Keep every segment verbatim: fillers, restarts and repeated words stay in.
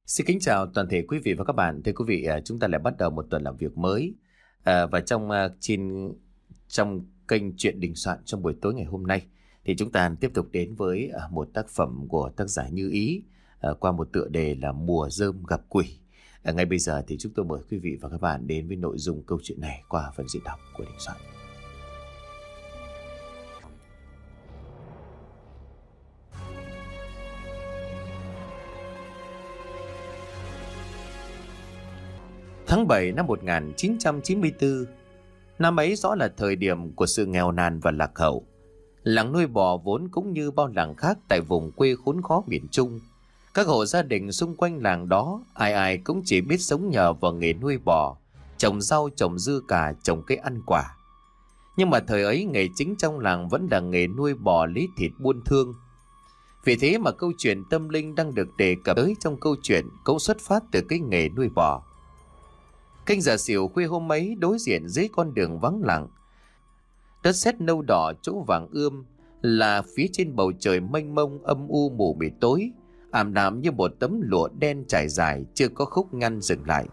Xin kính chào toàn thể quý vị và các bạn. Thưa quý vị, à, chúng ta lại bắt đầu một tuần làm việc mới. À, và trong à, trên trong kênh Chuyện Đình Soạn trong buổi tối ngày hôm nay thì chúng ta tiếp tục đến với à, một tác phẩm của tác giả Như Ý à, qua một tựa đề là Mùa Rơm Gặp Quỷ. À, ngay bây giờ thì chúng tôi mời quý vị và các bạn đến với nội dung câu chuyện này qua phần diễn đọc của Đình Soạn. Tháng bảy năm một nghìn chín trăm chín mươi tư, năm ấy rõ là thời điểm của sự nghèo nàn và lạc hậu. Làng nuôi bò vốn cũng như bao làng khác tại vùng quê khốn khó miền Trung. Các hộ gia đình xung quanh làng đó, ai ai cũng chỉ biết sống nhờ vào nghề nuôi bò, trồng rau, trồng dưa cà, trồng cây ăn quả. Nhưng mà thời ấy nghề chính trong làng vẫn là nghề nuôi bò lấy thịt buôn thương. Vì thế mà câu chuyện tâm linh đang được đề cập tới trong câu chuyện cũng xuất phát từ cái nghề nuôi bò. Canh giờ xỉu khuya hôm ấy, đối diện dưới con đường vắng lặng, đất sét nâu đỏ chỗ vàng ươm, là phía trên bầu trời mênh mông âm u mù mịt tối, ảm đạm như một tấm lụa đen trải dài, chưa có khúc ngăn dừng lại.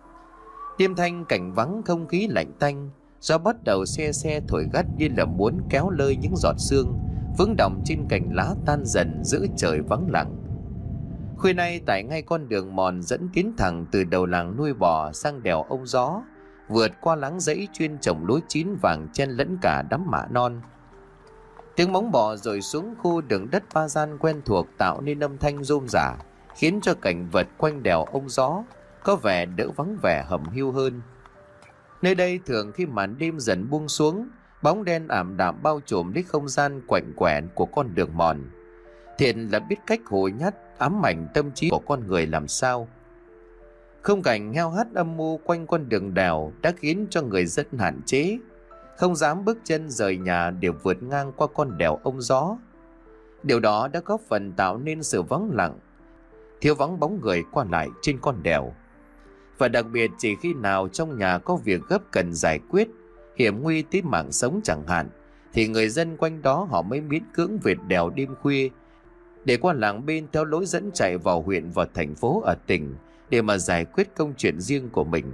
Đêm thanh cảnh vắng, không khí lạnh tanh, gió bắt đầu se se thổi gắt như là muốn kéo lơi những giọt sương vững đọng trên cành lá tan dần giữa trời vắng lặng. Khuya nay tại ngay con đường mòn dẫn tiến thẳng từ đầu làng nuôi bò sang đèo Ông Gió, vượt qua láng rẫy chuyên trồng lúa chín vàng chen lẫn cả đám mạ non. Tiếng móng bò rồi xuống khu đường đất ba gian quen thuộc tạo nên âm thanh rôm rả, khiến cho cảnh vật quanh đèo Ông Gió có vẻ đỡ vắng vẻ hầm hiu hơn. Nơi đây thường khi màn đêm dần buông xuống, bóng đen ảm đạm bao trùm lấy không gian quạnh quẹn của con đường mòn. Thiện là biết cách hối nhát ám ảnh tâm trí của con người làm sao. Không cảnh heo hắt âm mưu quanh con đường đèo đã khiến cho người dân hạn chế, không dám bước chân rời nhà để vượt ngang qua con đèo Ông Gió. Điều đó đã góp phần tạo nên sự vắng lặng, thiếu vắng bóng người qua lại trên con đèo. Và đặc biệt chỉ khi nào trong nhà có việc gấp cần giải quyết, hiểm nguy tới mạng sống chẳng hạn, thì người dân quanh đó họ mới miễn cưỡng vượt đèo đêm khuya để qua làng bên theo lối dẫn chạy vào huyện và thành phố ở tỉnh để mà giải quyết công chuyện riêng của mình.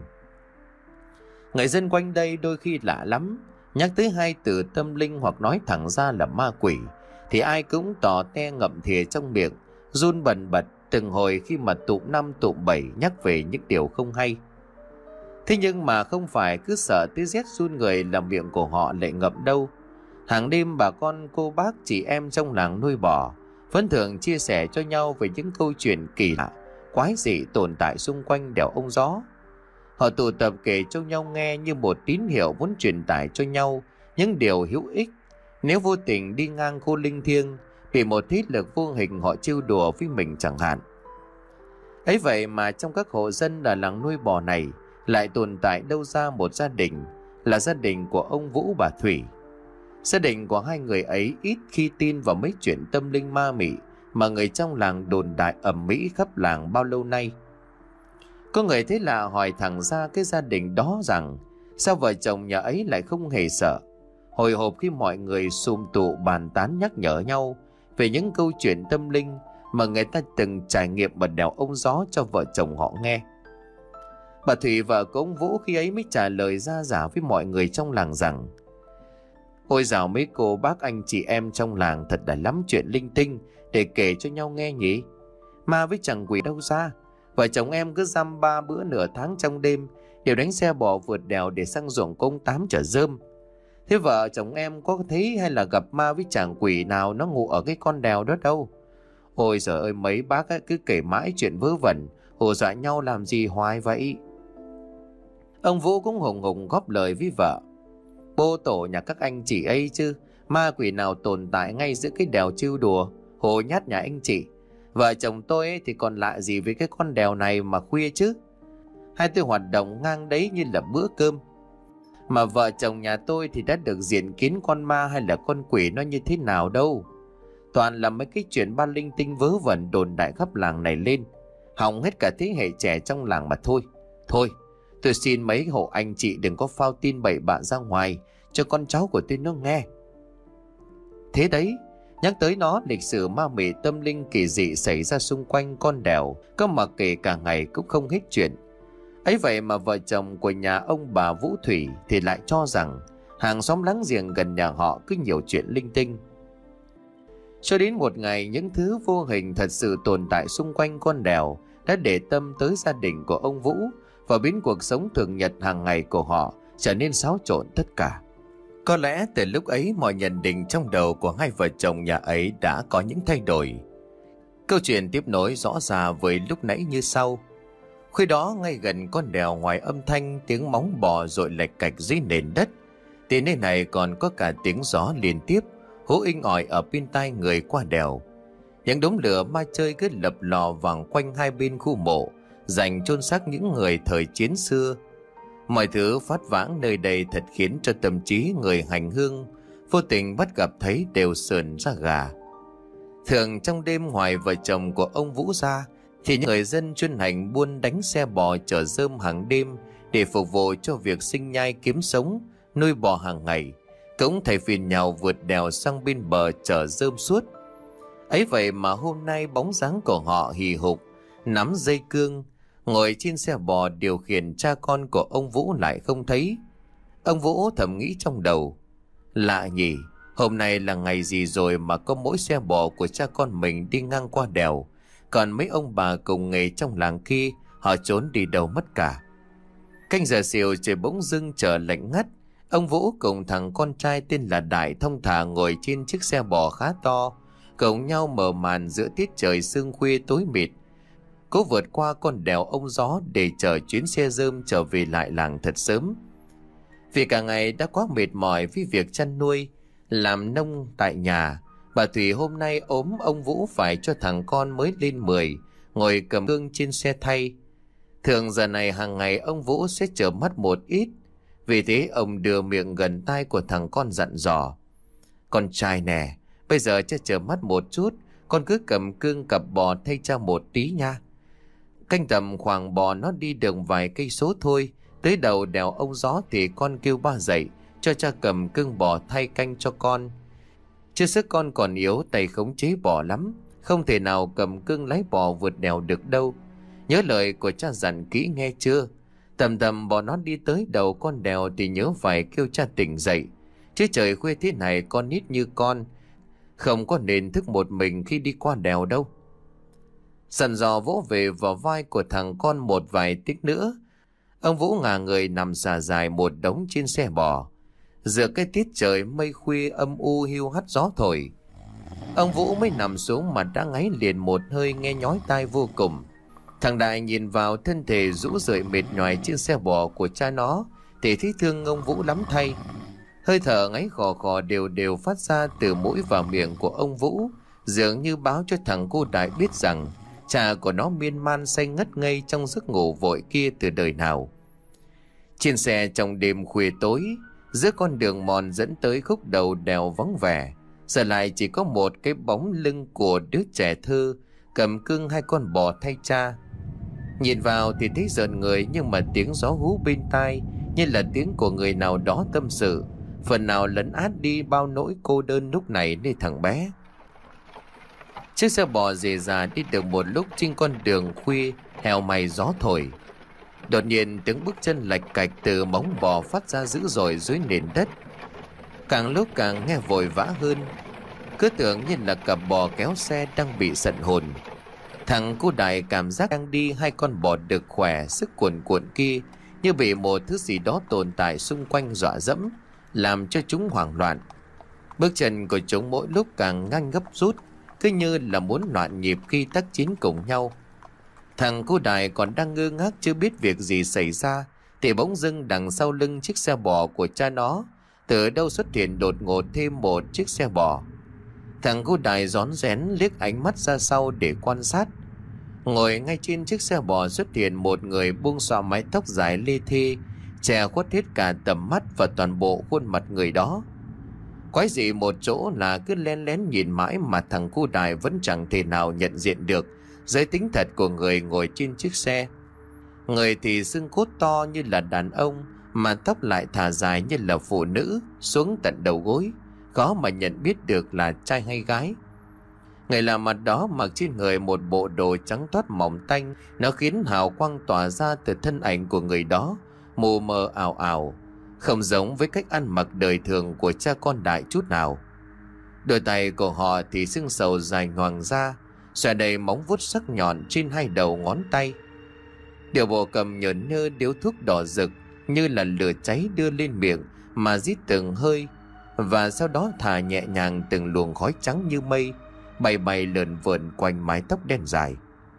Người dân quanh đây đôi khi lạ lắm, nhắc tới hai từ tâm linh hoặc nói thẳng ra là ma quỷ thì ai cũng tỏ te ngậm thìa trong miệng, run bần bật từng hồi khi mà tụm năm tụm bảy nhắc về những điều không hay. Thế nhưng mà không phải cứ sợ tới rét run người là miệng của họ lại ngậm đâu. Hàng đêm bà con cô bác chị em trong làng nuôi bò vẫn thường chia sẻ cho nhau về những câu chuyện kỳ lạ, quái dị tồn tại xung quanh đèo Ông Gió. Họ tụ tập kể cho nhau nghe như một tín hiệu muốn truyền tải cho nhau những điều hữu ích. Nếu vô tình đi ngang khu linh thiêng, bị một thế lực vô hình họ trêu đùa với mình chẳng hạn. Ấy vậy mà trong các hộ dân ở làng nuôi bò này lại tồn tại đâu ra một gia đình, là gia đình của ông Vũ bà Thủy. Gia đình của hai người ấy ít khi tin vào mấy chuyện tâm linh ma mị mà người trong làng đồn đại ầm ĩ khắp làng bao lâu nay. Có người thế lạ hỏi thẳng ra cái gia đình đó rằng sao vợ chồng nhà ấy lại không hề sợ. Hồi hộp khi mọi người sum tụ bàn tán nhắc nhở nhau về những câu chuyện tâm linh mà người ta từng trải nghiệm ở đèo Ông Gió cho vợ chồng họ nghe. Bà Thủy vợ của ông Vũ khi ấy mới trả lời ra giả với mọi người trong làng rằng: ôi dào mấy cô bác anh chị em trong làng thật là lắm chuyện linh tinh để kể cho nhau nghe nhỉ. Ma với chẳng quỷ đâu ra, vợ chồng em cứ dăm ba bữa nửa tháng trong đêm đều đánh xe bò vượt đèo để sang ruộng công tám chở rơm. Thế vợ chồng em có thấy hay là gặp ma với chẳng quỷ nào nó ngủ ở cái con đèo đó đâu. Ôi giời ơi, mấy bác ấy cứ kể mãi chuyện vớ vẩn, hù dọa nhau làm gì hoài vậy. Ông Vũ cũng hùng hùng góp lời với vợ: bố tổ nhà các anh chị ấy chứ, ma quỷ nào tồn tại ngay giữa cái đèo trêu đùa, hồ nhát nhà anh chị. Vợ chồng tôi ấy thì còn lạ gì với cái con đèo này mà khuya chứ. Hai tôi hoạt động ngang đấy như là bữa cơm. Mà vợ chồng nhà tôi thì đã được diện kiến con ma hay là con quỷ nó như thế nào đâu. Toàn là mấy cái chuyện ba linh tinh vớ vẩn đồn đại khắp làng này lên, hỏng hết cả thế hệ trẻ trong làng mà thôi. Thôi, tôi xin mấy hộ anh chị đừng có phao tin bậy bạ ra ngoài cho con cháu của tôi nó nghe. Thế đấy, Nhắc tới nó, lịch sử ma mị tâm linh kỳ dị xảy ra xung quanh con đèo có mặc kệ cả ngày cũng không hết chuyện. Ấy vậy mà vợ chồng của nhà ông bà Vũ Thủy thì lại cho rằng hàng xóm láng giềng gần nhà họ cứ nhiều chuyện linh tinh. Cho đến một ngày, những thứ vô hình thật sự tồn tại xung quanh con đèo đã để tâm tới gia đình của ông Vũ và biến cuộc sống thường nhật hàng ngày của họ trở nên xáo trộn tất cả. Có lẽ từ lúc ấy mọi nhận định trong đầu của hai vợ chồng nhà ấy đã có những thay đổi. Câu chuyện tiếp nối rõ ra với lúc nãy như sau. Khi đó ngay gần con đèo, ngoài âm thanh tiếng móng bò dội lạch cạch dưới nền đất, thì nơi này còn có cả tiếng gió liên tiếp hú inh ỏi ở bên tai người qua đèo. Những đống lửa ma chơi cứ lập lò vòng quanh hai bên khu mộ dành chôn xác những người thời chiến xưa. Mọi thứ phát vãng nơi đây thật khiến cho tâm trí người hành hương vô tình bắt gặp thấy đều sờn da gà. Thường trong đêm, ngoài vợ chồng của ông Vũ ra thì những người dân chuyên hành buôn đánh xe bò chở rơm hàng đêm để phục vụ cho việc sinh nhai kiếm sống, nuôi bò hàng ngày, cũng thay phiền nhau vượt đèo sang bên bờ chở rơm suốt. Ấy vậy mà hôm nay bóng dáng của họ hì hục nắm dây cương ngồi trên xe bò điều khiển cha con của ông Vũ lại không thấy. Ông Vũ thầm nghĩ trong đầu, lạ nhỉ, hôm nay là ngày gì rồi mà có mỗi xe bò của cha con mình đi ngang qua đèo, còn mấy ông bà cùng nghề trong làng kia họ trốn đi đâu mất cả. Canh giờ xỉu trời bỗng dưng trở lạnh ngắt. Ông Vũ cùng thằng con trai tên là Đại thông thả ngồi trên chiếc xe bò khá to, cùng nhau mở màn giữa tiết trời sương khuya tối mịt, cố vượt qua con đèo ông Gió để chờ chuyến xe rơm trở về lại làng thật sớm. Vì cả ngày đã quá mệt mỏi với việc chăn nuôi, làm nông tại nhà, bà Thủy hôm nay ốm ông Vũ phải cho thằng con mới lên mười ngồi cầm gương trên xe thay. Thường giờ này hàng ngày ông Vũ sẽ chợp mắt một ít, vì thế ông đưa miệng gần tai của thằng con dặn dò, con trai nè, bây giờ cha chợp mắt một chút, con cứ cầm cương cặp bò thay cha một tí nha. Canh tầm khoảng bò nó đi được vài cây số thôi, tới đầu đèo ông Gió thì con kêu ba dậy cho cha cầm cương bò thay canh cho con. Chưa sức con còn yếu, tay khống chế bò lắm, không thể nào cầm cương lái bò vượt đèo được đâu. Nhớ lời của cha dặn kỹ nghe chưa? Tầm tầm bò nó đi tới đầu con đèo thì nhớ phải kêu cha tỉnh dậy, chứ trời khuya thế này con nít như con không có nên thức một mình khi đi qua đèo đâu. Sần dò vỗ về vào vai của thằng con một vài tiếng nữa, ông Vũ ngả người nằm xà dài một đống trên xe bò. Giữa cái tiết trời mây khuya âm u hiu hắt gió thổi, ông Vũ mới nằm xuống mà đã ngáy liền một hơi nghe nhói tai vô cùng. Thằng Đại nhìn vào thân thể rũ rượi mệt nhoài trên xe bò của cha nó thì thấy thương ông Vũ lắm thay. Hơi thở ngáy khò khò đều đều phát ra từ mũi và miệng của ông Vũ, dường như báo cho thằng cô Đại biết rằng cha của nó miên man say ngất ngây trong giấc ngủ vội kia từ đời nào. Trên xe trong đêm khuya tối, giữa con đường mòn dẫn tới khúc đầu đèo vắng vẻ, giờ lại chỉ có một cái bóng lưng của đứa trẻ thơ cầm cưng hai con bò thay cha. Nhìn vào thì thấy rợn người, nhưng mà tiếng gió hú bên tai như là tiếng của người nào đó tâm sự, phần nào lấn át đi bao nỗi cô đơn lúc này nơi thằng bé. Chiếc xe bò dề dà đi được một lúc trên con đường khuya heo mày gió thổi. Đột nhiên tiếng bước chân lạch cạch từ móng bò phát ra dữ dội dưới nền đất, càng lúc càng nghe vội vã hơn, cứ tưởng như là cặp bò kéo xe đang bị giận hồn. Thằng cô Đại cảm giác đang đi hai con bò đực khỏe sức cuồn cuộn kia như bị một thứ gì đó tồn tại xung quanh dọa dẫm, làm cho chúng hoảng loạn. Bước chân của chúng mỗi lúc càng nhanh gấp rút, cứ như là muốn loạn nhịp khi tác chiến cùng nhau. Thằng cô Đại còn đang ngơ ngác chưa biết việc gì xảy ra thì bỗng dưng đằng sau lưng chiếc xe bò của cha nó từ đâu xuất hiện đột ngột thêm một chiếc xe bò. Thằng cô Đại rón rén liếc ánh mắt ra sau để quan sát. Ngồi ngay trên chiếc xe bò xuất hiện một người buông xõa mái tóc dài lê thê, che khuất hết cả tầm mắt và toàn bộ khuôn mặt người đó. Quái dị một chỗ là cứ len lén nhìn mãi mà thằng cô Đại vẫn chẳng thể nào nhận diện được giới tính thật của người ngồi trên chiếc xe. Người thì xương cốt to như là đàn ông, mà tóc lại thả dài như là phụ nữ xuống tận đầu gối, khó mà nhận biết được là trai hay gái. Người lạ mặt đó mặc trên người một bộ đồ trắng toát mỏng tanh, nó khiến hào quang tỏa ra từ thân ảnh của người đó mù mờ ảo ảo, không giống với cách ăn mặc đời thường của cha con Đại chút nào. Đôi tay của họ thì xương sầu dài ngoằng ra, xòe đầy móng vuốt sắc nhọn trên hai đầu ngón tay. Điệu bộ cầm nhởn nhơ điếu thuốc đỏ rực như là lửa cháy đưa lên miệng mà rít từng hơi, và sau đó thả nhẹ nhàng từng luồng khói trắng như mây bay bay lượn vượn quanh mái tóc đen dài.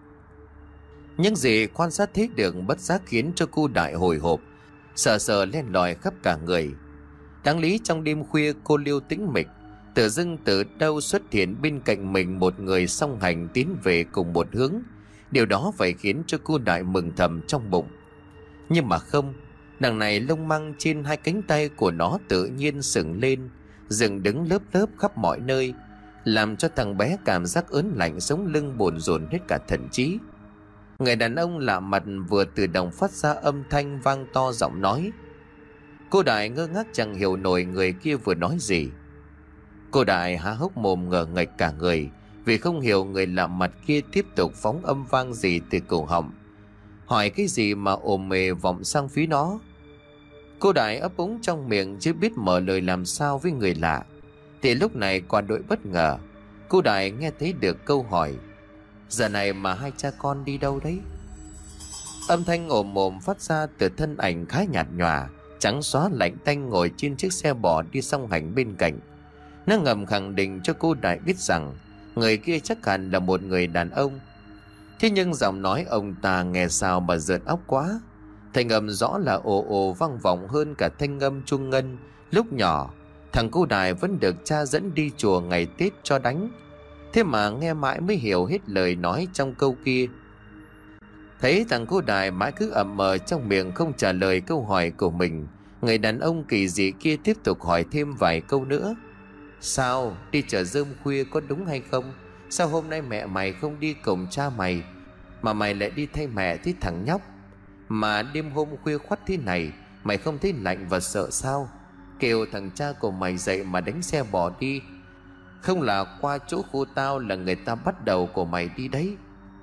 Những gì quan sát thấy được bất giác khiến cho cô Đại hồi hộp, sờ sờ len lỏi khắp cả người. Đáng lý trong đêm khuya cô liêu tĩnh mịch, tự dưng từ đâu xuất hiện bên cạnh mình một người song hành tiến về cùng một hướng. Điều đó phải khiến cho cô Đại mừng thầm trong bụng. Nhưng mà không, đằng này lông măng trên hai cánh tay của nó tự nhiên sừng lên, dựng đứng lớp lớp khắp mọi nơi, làm cho thằng bé cảm giác ớn lạnh sống lưng bồn rồn hết cả thần trí. Người đàn ông lạ mặt vừa từ đồng phát ra âm thanh vang to giọng nói. Cô Đại ngơ ngác chẳng hiểu nổi người kia vừa nói gì. Cô Đại há hốc mồm ngờ nghệch cả người, vì không hiểu người lạ mặt kia tiếp tục phóng âm vang gì từ cổ họng, hỏi cái gì mà ồm mề vọng sang phía nó. Cô Đại ấp úng trong miệng chưa biết mở lời làm sao với người lạ. Thì lúc này qua đội bất ngờ, cô Đại nghe thấy được câu hỏi: giờ này mà hai cha con đi đâu đấy? Âm thanh ồm ồm phát ra từ thân ảnh khá nhạt nhòa, trắng xóa lạnh tanh ngồi trên chiếc xe bò đi song hành bên cạnh. Nó ngầm khẳng định cho cô Đại biết rằng người kia chắc hẳn là một người đàn ông. Thế nhưng giọng nói ông ta nghe sao mà rợn óc quá. Thanh âm rõ là ồ ồ vang vọng hơn cả thanh âm chuông ngân lúc nhỏ thằng cô Đại vẫn được cha dẫn đi chùa ngày Tết cho đánh. Thế mà nghe mãi mới hiểu hết lời nói trong câu kia. Thấy thằng cô Đại mãi cứ ậm mờ trong miệng không trả lời câu hỏi của mình, người đàn ông kỳ dị kia tiếp tục hỏi thêm vài câu nữa. Sao, đi chợ rơm khuya có đúng hay không? Sao hôm nay mẹ mày không đi cùng cha mày, mà mày lại đi thay mẹ thế thằng nhóc? Mà đêm hôm khuya khoắt thế này, mày không thấy lạnh và sợ sao? Kêu thằng cha của mày dậy mà đánh xe bỏ đi, không là qua chỗ khu tao là người ta bắt đầu của mày đi đấy.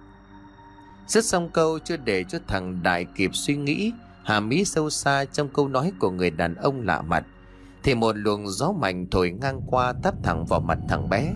Dứt xong câu chưa để cho thằng Đại kịp suy nghĩ hàm ý sâu xa trong câu nói của người đàn ông lạ mặt, thì một luồng gió mạnh thổi ngang qua táp thẳng vào mặt thằng bé,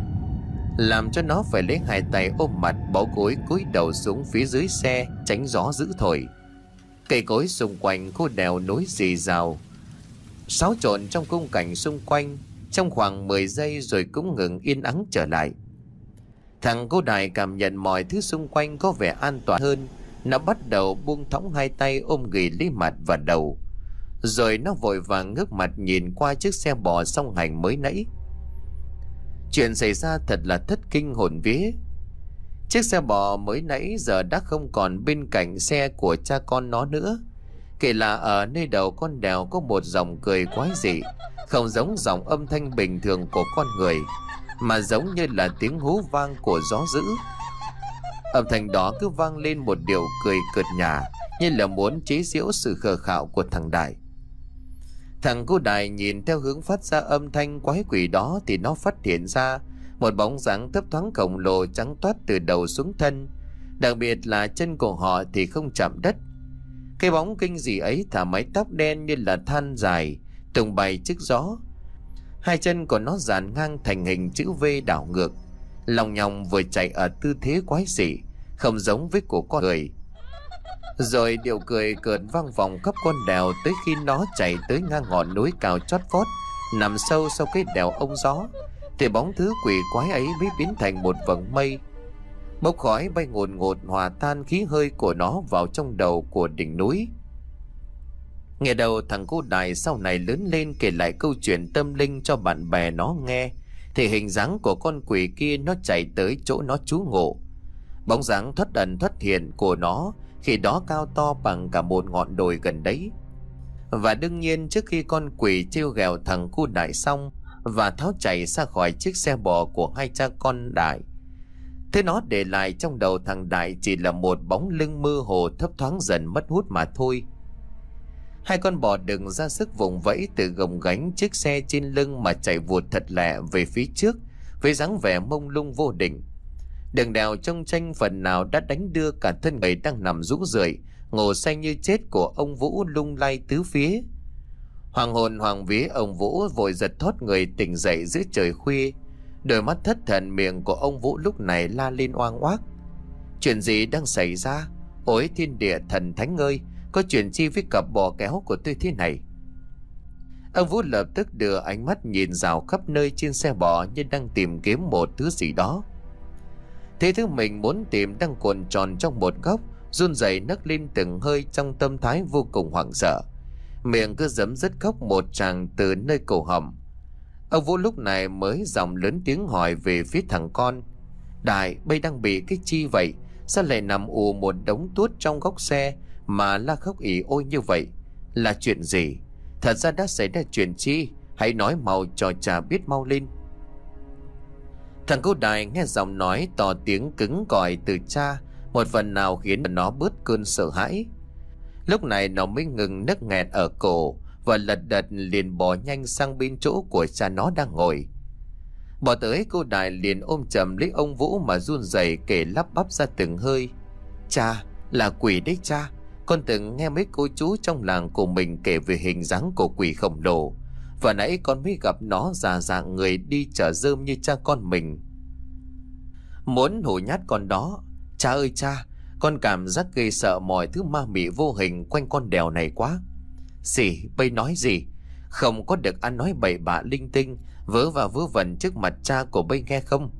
làm cho nó phải lấy hai tay ôm mặt bó gối cúi đầu xuống phía dưới xe tránh gió dữ thổi. Cây cối xung quanh khu đèo nối rì rào xáo trộn trong khung cảnh xung quanh trong khoảng mười giây rồi cũng ngừng yên ắng trở lại. Thằng cô Đại cảm nhận mọi thứ xung quanh có vẻ an toàn hơn. Nó bắt đầu buông thõng hai tay ôm ghì lấy mặt và đầu, rồi nó vội vàng ngước mặt nhìn qua chiếc xe bò song hành mới nãy. Chuyện xảy ra thật là thất kinh hồn vía. Chiếc xe bò mới nãy giờ đã không còn bên cạnh xe của cha con nó nữa. Kể là ở nơi đầu con đèo có một giọng cười quái dị, không giống giọng âm thanh bình thường của con người, mà giống như là tiếng hú vang của gió dữ. Âm thanh đó cứ vang lên một điệu cười cợt nhả, như là muốn chế giễu sự khờ khạo của thằng Đại. Thằng cô Đại nhìn theo hướng phát ra âm thanh quái quỷ đó thì nó phát hiện ra một bóng dáng thấp thoáng khổng lồ trắng toát từ đầu xuống thân, đặc biệt là chân của họ thì không chạm đất. Cái bóng kinh dị ấy thả mái tóc đen như là than dài tung bay trước gió. Hai chân của nó dàn ngang thành hình chữ V đảo ngược, lòng nhòng vừa chạy ở tư thế quái dị, không giống với của con người. Rồi điệu cười cợt vang vọng khắp con đèo tới khi nó chạy tới ngang ngọn núi cao chót vót nằm sâu sau cái đèo ông gió, thì bóng thứ quỷ quái ấy mới biến thành một vầng mây bốc khói bay ngồn ngột, hòa tan khí hơi của nó vào trong đầu của đỉnh núi. Nghe đầu thằng cô Đại sau này lớn lên kể lại câu chuyện tâm linh cho bạn bè nó nghe, thì hình dáng của con quỷ kia nó chạy tới chỗ nó trú ngụ. Bóng dáng thoát ẩn thoát hiện của nó khi đó cao to bằng cả một ngọn đồi gần đấy. Và đương nhiên trước khi con quỷ trêu ghẹo thằng cô Đại xong và tháo chạy ra khỏi chiếc xe bò của hai cha con Đại, thế nó để lại trong đầu thằng Đại chỉ là một bóng lưng mơ hồ thấp thoáng dần mất hút mà thôi. Hai con bò đừng ra sức vùng vẫy từ gồng gánh chiếc xe trên lưng mà chạy vụt thật lẹ về phía trước với dáng vẻ mông lung vô định. Đường đèo trông tranh phần nào đã đánh đưa cả thân người đang nằm rũ rượi ngủ say như chết của ông Vũ lung lay tứ phía. Hoàng hồn hoàng vía, ông Vũ vội giật thoát người tỉnh dậy giữa trời khuya. Đôi mắt thất thần, miệng của ông Vũ lúc này la lên oang oác: chuyện gì đang xảy ra? Ôi thiên địa thần thánh ơi, có chuyện chi với cặp bò kéo của tôi thế này? Ông Vũ lập tức đưa ánh mắt nhìn rào khắp nơi trên xe bò như đang tìm kiếm một thứ gì đó. Thế thứ mình muốn tìm đang cuộn tròn trong một góc, run rẩy nấc lên từng hơi trong tâm thái vô cùng hoảng sợ, miệng cứ giấm dứt khóc một tràng từ nơi cổ họng. Ông Vũ lúc này mới giọng lớn tiếng hỏi về phía thằng con: Đại, bây đang bị cái chi vậy? Sao lại nằm ù một đống tuốt trong góc xe mà la khóc ỉ ôi như vậy? Là chuyện gì? Thật ra đã xảy ra chuyện chi? Hãy nói mau cho cha biết mau lên. Thằng cô Đại nghe giọng nói to tiếng cứng cỏi từ cha, một phần nào khiến nó bớt cơn sợ hãi. Lúc này nó mới ngừng nấc nghẹt ở cổ và lật đật liền bò nhanh sang bên chỗ của cha nó đang ngồi. Bỏ tới, cô Đại liền ôm chầm lấy ông Vũ mà run rẩy kể lắp bắp ra từng hơi: Cha, là quỷ đấy cha. Con từng nghe mấy cô chú trong làng của mình kể về hình dáng của quỷ khổng lồ, và nãy con mới gặp nó già dạng người đi chở rơm như cha con mình, muốn hù nhát con đó. Cha ơi cha, con cảm giác ghê sợ mọi thứ ma mị vô hình quanh con đèo này quá. Xỉ, bây nói gì? Không có được ăn nói bậy bạ linh tinh, vớ và vớ vẩn trước mặt cha của bây nghe không?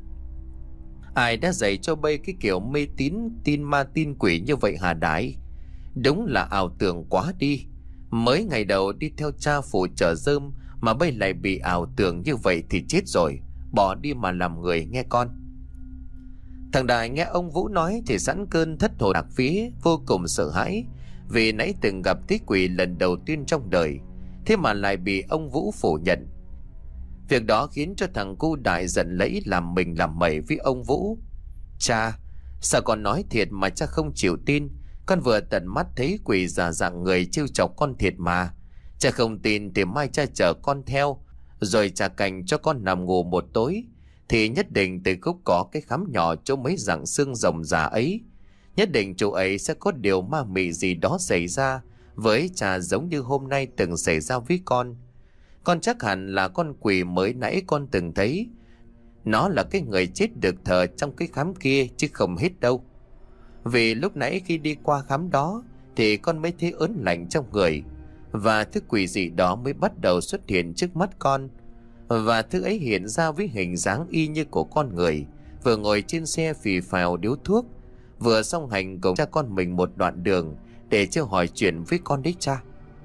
Ai đã dạy cho bây cái kiểu mê tín, tin ma tin quỷ như vậy hả Đại? Đúng là ảo tưởng quá đi. Mới ngày đầu đi theo cha phụ chở rơm mà bây lại bị ảo tưởng như vậy thì chết rồi. Bỏ đi mà làm người nghe con. Thằng Đại nghe ông Vũ nói thì sẵn cơn thất hồn lạc phí, vô cùng sợ hãi, vì nãy từng gặp tí quỷ lần đầu tiên trong đời, thế mà lại bị ông Vũ phủ nhận. Việc đó khiến cho thằng cu Đại giận lẫy làm mình làm mẩy với ông Vũ. Cha, sao con nói thiệt mà cha không chịu tin? Con vừa tận mắt thấy quỷ giả dạng người trêu chọc con thiệt mà. Cha không tin thì mai cha chở con theo, rồi cha cành cho con nằm ngủ một tối, thì nhất định từ gốc có cái khám nhỏ chỗ mấy dạng xương rồng già ấy, nhất định chỗ ấy sẽ có điều ma mị gì đó xảy ra với cha, giống như hôm nay từng xảy ra với con. Con chắc hẳn là con quỷ mới nãy con từng thấy, nó là cái người chết được thờ trong cái khám kia chứ không hết đâu. Vì lúc nãy khi đi qua khám đó thì con mới thấy ớn lạnh trong người, và thứ quỷ dị đó mới bắt đầu xuất hiện trước mắt con. Và thứ ấy hiện ra với hình dáng y như của con người, vừa ngồi trên xe phì phào điếu thuốc, vừa song hành cùng cha con mình một đoạn đường để chưa hỏi chuyện với con đấy cha.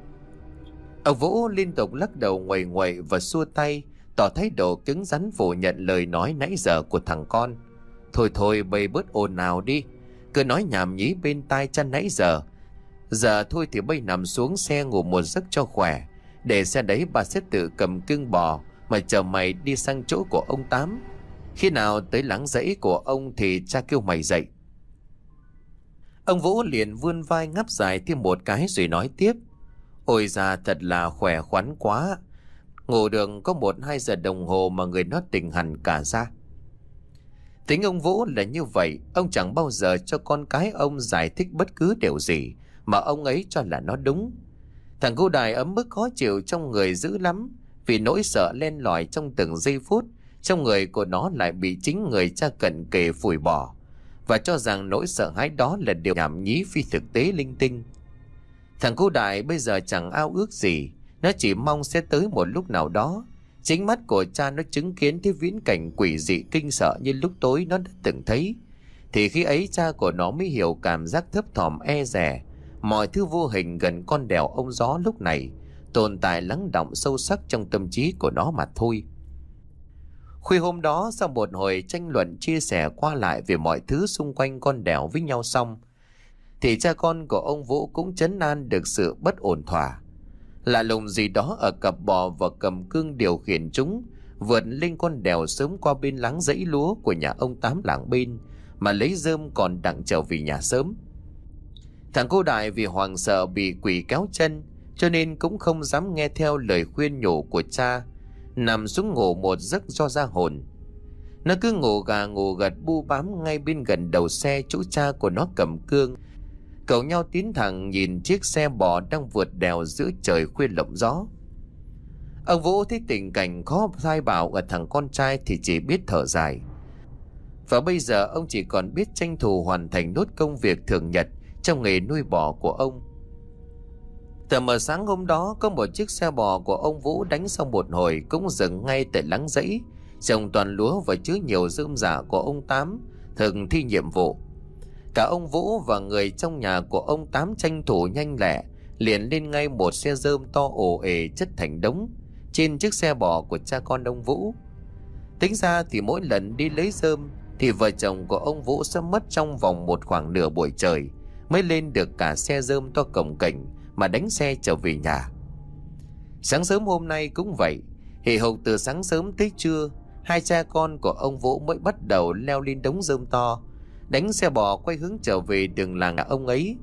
Ông Vũ liên tục lắc đầu nguầy nguậy và xua tay, tỏ thái độ cứng rắn phủ nhận lời nói nãy giờ của thằng con. Thôi thôi, bây bớt ồn nào đi, cứ nói nhảm nhí bên tai cha nãy giờ. Giờ thôi thì bây nằm xuống xe ngủ một giấc cho khỏe, để xe đấy bà sẽ tự cầm cưng bò mà chờ mày đi sang chỗ của ông Tám. Khi nào tới láng rẫy của ông thì cha kêu mày dậy. Ông Vũ liền vươn vai ngáp dài thêm một cái rồi nói tiếp: Ôi già, thật là khỏe khoắn quá. Ngủ đường có một hai giờ đồng hồ mà người nó tỉnh hẳn cả ra. Tính ông Vũ là như vậy, ông chẳng bao giờ cho con cái ông giải thích bất cứ điều gì mà ông ấy cho là nó đúng. Thằng cô Đại ấm ức khó chịu trong người dữ lắm, vì nỗi sợ len lỏi trong từng giây phút trong người của nó lại bị chính người cha cận kề phủi bỏ, và cho rằng nỗi sợ hãi đó là điều nhảm nhí phi thực tế linh tinh. Thằng cô Đại bây giờ chẳng ao ước gì, nó chỉ mong sẽ tới một lúc nào đó chính mắt của cha nó chứng kiến thấy viễn cảnh quỷ dị kinh sợ như lúc tối nó đã từng thấy, thì khi ấy cha của nó mới hiểu cảm giác thấp thỏm e dè mọi thứ vô hình gần con đèo ông gió lúc này tồn tại lắng đọng sâu sắc trong tâm trí của nó mà thôi. Khuya hôm đó, sau một hồi tranh luận chia sẻ qua lại về mọi thứ xung quanh con đèo với nhau xong, thì cha con của ông Vũ cũng trấn an được sự bất ổn thỏa. Lạ lùng gì đó ở cặp bò và cầm cương điều khiển chúng vượt lên con đèo sớm qua bên láng rẫy lúa của nhà ông Tám làng bên mà lấy rơm còn đặng trở về nhà sớm. Thằng cô Đại vì hoàng sợ bị quỷ kéo chân, cho nên cũng không dám nghe theo lời khuyên nhủ của cha, nằm xuống ngủ một giấc do ra hồn. Nó cứ ngủ gà ngủ gật bu bám ngay bên gần đầu xe chỗ cha của nó cầm cương. Cậu nhau tiến thẳng nhìn chiếc xe bò đang vượt đèo giữa trời khuya lộng gió. Ông Vũ thấy tình cảnh khó sai bảo ở thằng con trai thì chỉ biết thở dài. Và bây giờ ông chỉ còn biết tranh thủ hoàn thành nốt công việc thường nhật trong nghề nuôi bò của ông. Tờ mờ sáng hôm đó, có một chiếc xe bò của ông Vũ đánh xong một hồi cũng dừng ngay tại lắng rẫy trồng toàn lúa và chứa nhiều rơm rạ của ông Tám thường thi nhiệm vụ. Cả ông Vũ và người trong nhà của ông Tám tranh thủ nhanh lẹ liền lên ngay một xe rơm to ồ ề chất thành đống trên chiếc xe bò của cha con ông Vũ. Tính ra thì mỗi lần đi lấy rơm thì vợ chồng của ông Vũ sẽ mất trong vòng một khoảng nửa buổi trời mới lên được cả xe rơm to cồng kềnh mà đánh xe trở về nhà. Sáng sớm hôm nay cũng vậy, hì hục từ sáng sớm tới trưa, hai cha con của ông Vũ mới bắt đầu leo lên đống rơm to, đánh xe bò quay hướng trở về đường làng ông ấy.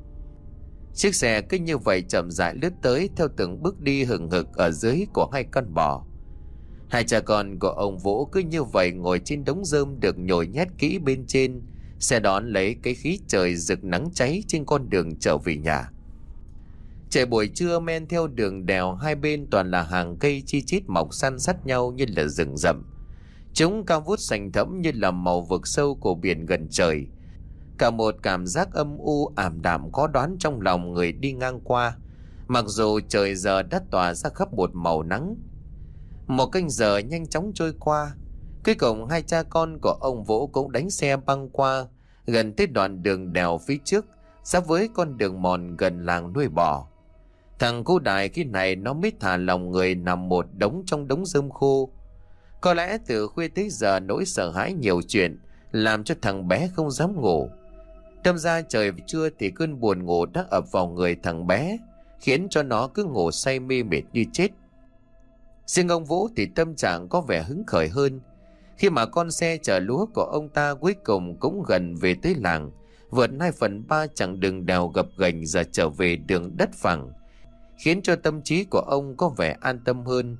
Chiếc xe cứ như vậy chậm rãi lướt tới theo từng bước đi hừng hực ở dưới của hai con bò. Hai cha con của ông Vũ cứ như vậy ngồi trên đống rơm được nhồi nhét kỹ bên trên, xe đón lấy cái khí trời rực nắng cháy trên con đường trở về nhà. Trời buổi trưa men theo đường đèo, hai bên toàn là hàng cây chi chít mọc san sát nhau như là rừng rậm. Chúng cao vút xanh thẫm như là màu vực sâu của biển gần trời. Cả một cảm giác âm u ảm đạm khó đoán trong lòng người đi ngang qua, mặc dù trời giờ đã tỏa ra khắp một màu nắng. Một canh giờ nhanh chóng trôi qua, cuối cùng hai cha con của ông Vũ cũng đánh xe băng qua gần tới đoạn đường đèo phía trước, giáp với con đường mòn gần làng nuôi bò. Thằng cô Đại khi này nó mới thả lòng người nằm một đống trong đống rơm khô. Có lẽ từ khuya tới giờ nỗi sợ hãi nhiều chuyện làm cho thằng bé không dám ngủ. Đâm ra trời trưa thì cơn buồn ngủ đã ập vào người thằng bé, khiến cho nó cứ ngủ say mê mệt như chết. Riêng ông Vũ thì tâm trạng có vẻ hứng khởi hơn khi mà con xe chở lúa của ông ta cuối cùng cũng gần về tới làng, vượt hai phần ba chặng đường đèo gập ghềnh giờ trở về đường đất phẳng, khiến cho tâm trí của ông có vẻ an tâm hơn.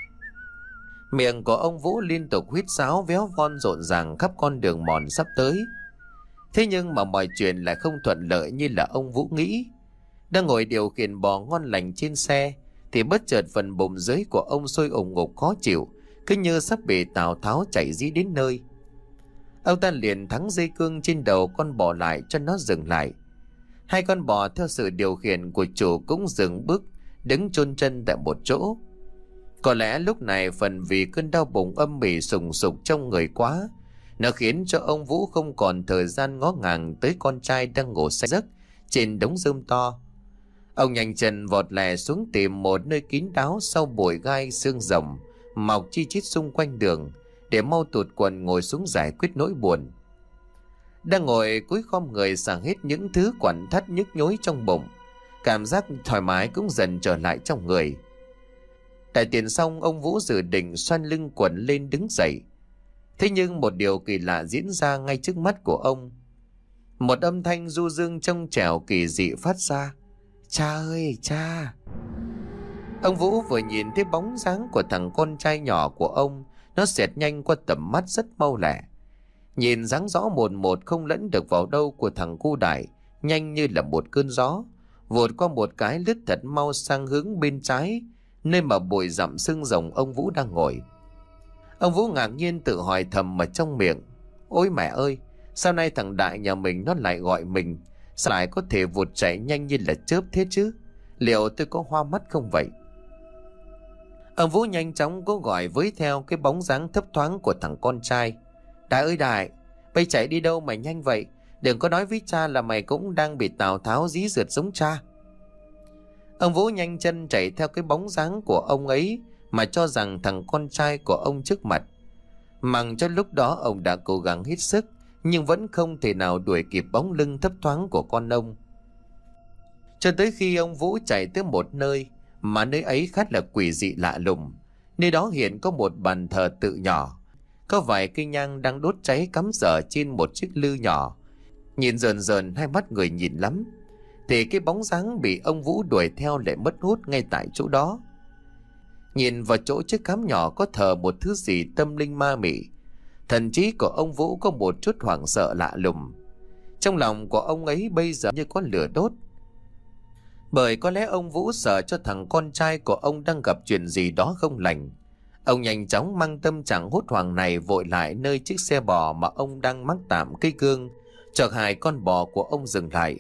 Miệng của ông Vũ liên tục huýt sáo véo von rộn ràng khắp con đường mòn sắp tới. Thế nhưng mà mọi chuyện lại không thuận lợi như là ông Vũ nghĩ. Đang ngồi điều khiển bò ngon lành trên xe thì bất chợt phần bụng dưới của ông sôi ủng ngục khó chịu, cứ như sắp bị Tào Tháo chạy dí đến nơi. Ông ta liền thắng dây cương trên đầu con bò lại cho nó dừng lại. Hai con bò theo sự điều khiển của chủ cũng dừng bước, đứng chôn chân tại một chỗ. Có lẽ lúc này phần vì cơn đau bụng âm ỉ sùng sục trong người quá, nó khiến cho ông Vũ không còn thời gian ngó ngàng tới con trai đang ngủ say giấc trên đống rơm to. Ông nhanh chân vọt lẹ xuống tìm một nơi kín đáo sau bụi gai xương rồng mọc chi chít xung quanh đường, để mau tụt quần ngồi xuống giải quyết nỗi buồn. Đang ngồi cúi khom người xả hết những thứ quặn thắt nhức nhối trong bụng, cảm giác thoải mái cũng dần trở lại trong người. Đại tiện xong, ông Vũ dự định xoăn lưng quần lên đứng dậy. Thế nhưng một điều kỳ lạ diễn ra ngay trước mắt của ông. Một âm thanh du dương trong trẻo kỳ dị phát ra: "Cha ơi, cha!" Ông Vũ vừa nhìn thấy bóng dáng của thằng con trai nhỏ của ông, nó xẹt nhanh qua tầm mắt rất mau lẹ. Nhìn dáng rõ một một không lẫn được vào đâu của thằng cu Đại, nhanh như là một cơn gió, vụt qua một cái lướt thật mau sang hướng bên trái, nơi mà bụi rậm xương rồng ông Vũ đang ngồi. Ông Vũ ngạc nhiên tự hỏi thầm ở trong miệng: "Ôi mẹ ơi, sao nay thằng Đại nhà mình nó lại gọi mình, sao lại có thể vụt chạy nhanh như là chớp thế chứ? Liệu tôi có hoa mắt không vậy?" Ông Vũ nhanh chóng cố gọi với theo cái bóng dáng thấp thoáng của thằng con trai: "Đại ơi Đại, bây chạy đi đâu mày nhanh vậy? Đừng có nói với cha là mày cũng đang bị Tào Tháo dí rượt giống cha." Ông Vũ nhanh chân chạy theo cái bóng dáng của ông ấy mà cho rằng thằng con trai của ông trước mặt. Mặc cho lúc đó ông đã cố gắng hết sức, nhưng vẫn không thể nào đuổi kịp bóng lưng thấp thoáng của con ông. Cho tới khi ông Vũ chạy tới một nơi mà nơi ấy khá là quỷ dị lạ lùng. Nơi đó hiện có một bàn thờ tự nhỏ, có vài cây nhang đang đốt cháy cắm rỡ trên một chiếc lư nhỏ, nhìn rờn rờn hai mắt người nhìn lắm. thì cái bóng dáng bị ông Vũ đuổi theo lại mất hút ngay tại chỗ đó. Nhìn vào chỗ chiếc khám nhỏ có thờ một thứ gì tâm linh ma mị, thần trí của ông Vũ có một chút hoảng sợ lạ lùng. Trong lòng của ông ấy bây giờ như có lửa đốt. Bởi có lẽ ông Vũ sợ cho thằng con trai của ông đang gặp chuyện gì đó không lành. Ông nhanh chóng mang tâm trạng hốt hoảng này vội lại nơi chiếc xe bò mà ông đang mắc tạm cây cương, chở hai con bò của ông dừng lại.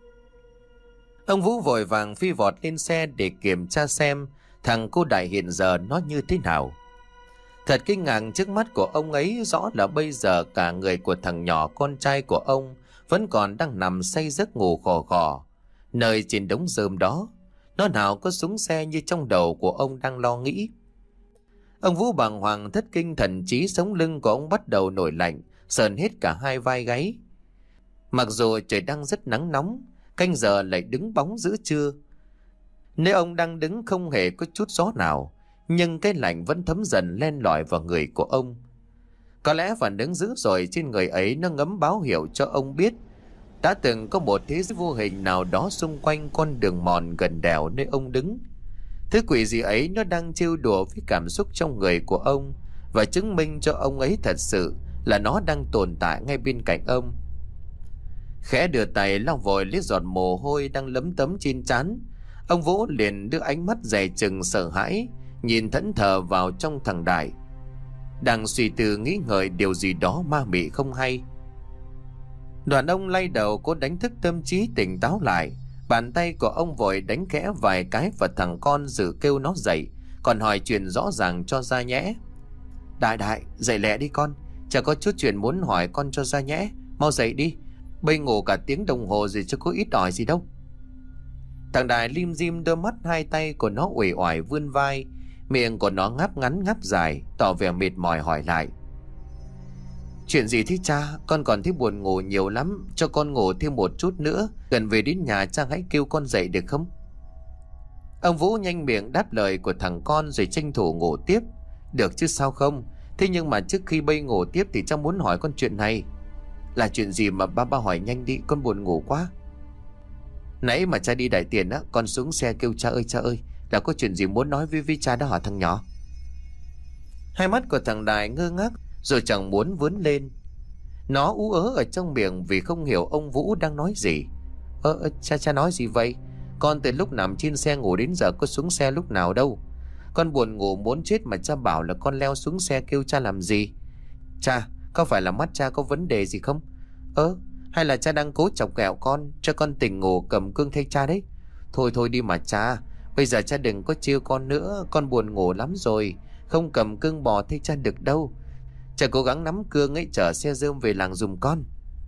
Ông Vũ vội vàng phi vọt lên xe để kiểm tra xem thằng cô đại hiện giờ nó như thế nào. Thật kinh ngạc, trước mắt của ông ấy rõ là bây giờ cả người của thằng nhỏ con trai của ông vẫn còn đang nằm say giấc ngủ khò khò nơi trên đống rơm đó. Nó nào có súng xe như trong đầu của ông đang lo nghĩ. Ông Vũ bàng hoàng thất kinh, thần trí sống lưng của ông bắt đầu nổi lạnh, sờn hết cả hai vai gáy. Mặc dù trời đang rất nắng nóng, canh giờ lại đứng bóng giữa trưa. Nơi ông đang đứng không hề có chút gió nào, nhưng cái lạnh vẫn thấm dần len lỏi vào người của ông. Có lẽ phản ứng dữ dội trên người ấy nó ngấm báo hiệu cho ông biết đã từng có một thế giới vô hình nào đó xung quanh con đường mòn gần đèo nơi ông đứng. Thứ quỷ gì ấy nó đang trêu đùa với cảm xúc trong người của ông và chứng minh cho ông ấy thật sự là nó đang tồn tại ngay bên cạnh ông. Khẽ đưa tay lau vội lấy giọt mồ hôi đang lấm tấm trên trán, ông Vũ liền đưa ánh mắt dè chừng sợ hãi nhìn thẫn thờ vào trong thằng Đại, đang suy tư nghĩ ngợi điều gì đó ma mị không hay. Đoàn ông lay đầu cố đánh thức tâm trí tỉnh táo lại. Bàn tay của ông vội đánh khẽ vài cái vào thằng con dự kêu nó dậy, còn hỏi chuyện rõ ràng cho ra nhẽ. Đại đại, dậy lẹ đi con, chả có chút chuyện muốn hỏi con cho ra nhẽ. Mau dậy đi, bây ngủ cả tiếng đồng hồ rồi chứ có ít ỏi gì đâu. Thằng Đại lim dim đôi mắt, hai tay của nó uể oải vươn vai, miệng của nó ngáp ngắn ngáp dài, tỏ vẻ mệt mỏi hỏi lại. Chuyện gì thế cha? Con còn thấy buồn ngủ nhiều lắm, cho con ngủ thêm một chút nữa, gần về đến nhà cha hãy kêu con dậy được không? Ông Vũ nhanh miệng đáp lời của thằng con rồi tranh thủ ngủ tiếp. Được chứ sao không? Thế nhưng mà trước khi bây ngủ tiếp thì cha muốn hỏi con chuyện này. Là chuyện gì mà ba ba hỏi nhanh đi, con buồn ngủ quá. Nãy mà cha đi đài tiền á, con xuống xe kêu cha ơi cha ơi, là có chuyện gì muốn nói với với cha đó hả thằng nhỏ? Hai mắt của thằng Đại ngơ ngác rồi chẳng muốn vướn lên. Nó ú ớ ở trong miệng vì không hiểu ông Vũ đang nói gì. Ơ cha cha nói gì vậy? Con từ lúc nằm trên xe ngủ đến giờ có xuống xe lúc nào đâu. Con buồn ngủ muốn chết mà cha bảo là con leo xuống xe kêu cha làm gì? Cha, có phải là mắt cha có vấn đề gì không? Ơ, hay là cha đang cố chọc ghẹo con cho con tỉnh ngủ cầm cương thay cha đấy? Thôi thôi đi mà cha, bây giờ cha đừng có trêu con nữa, con buồn ngủ lắm rồi, không cầm cương bò thay cha được đâu. Cha cố gắng nắm cương ấy chở xe rơm về làng giùm con.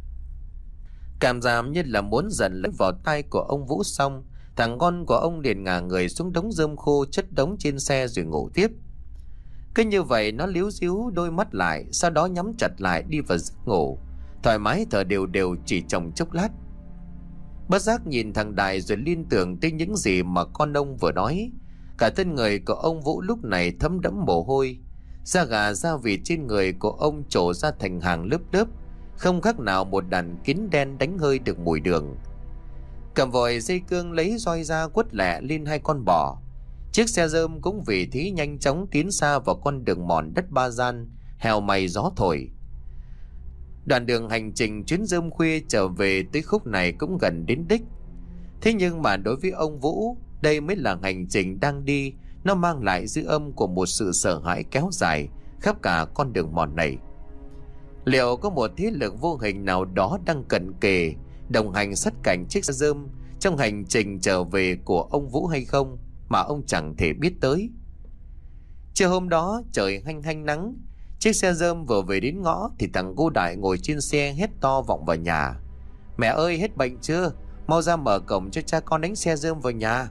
Cảm giác như là muốn dần lấy vào tay của ông Vũ xong, thằng con của ông liền ngả người xuống đống rơm khô chất đống trên xe rồi ngủ tiếp. Cứ như vậy nó líu díu đôi mắt lại, sau đó nhắm chặt lại đi vào giấc ngủ, thoải mái thở đều đều chỉ trong chốc lát. Bất giác nhìn thằng Đại rồi liên tưởng tới những gì mà con ông vừa nói. Cả thân người của ông Vũ lúc này thấm đẫm mồ hôi, da gà da vịt trên người của ông trổ ra thành hàng lớp lớp, không khác nào một đàn kiến đen đánh hơi được mùi đường. Cầm vội dây cương lấy roi ra quất lẹ lên hai con bò. Chiếc xe rơm cũng vì thế nhanh chóng tiến xa vào con đường mòn đất ba gian heo may gió thổi. Đoạn đường hành trình chuyến rơm khuya trở về tới khúc này cũng gần đến đích. Thế nhưng mà đối với ông Vũ, đây mới là hành trình đang đi. Nó mang lại dư âm của một sự sợ hãi kéo dài khắp cả con đường mòn này. Liệu có một thế lực vô hình nào đó đang cận kề, đồng hành sát cạnh chiếc xe rơm trong hành trình trở về của ông Vũ hay không mà ông chẳng thể biết tới. Trưa hôm đó trời hanh hanh nắng, chiếc xe rơm vừa về đến ngõ thì thằng cô Đại ngồi trên xe hét to vọng vào nhà. Mẹ ơi, hết bệnh chưa? Mau ra mở cổng cho cha con đánh xe rơm vào nhà.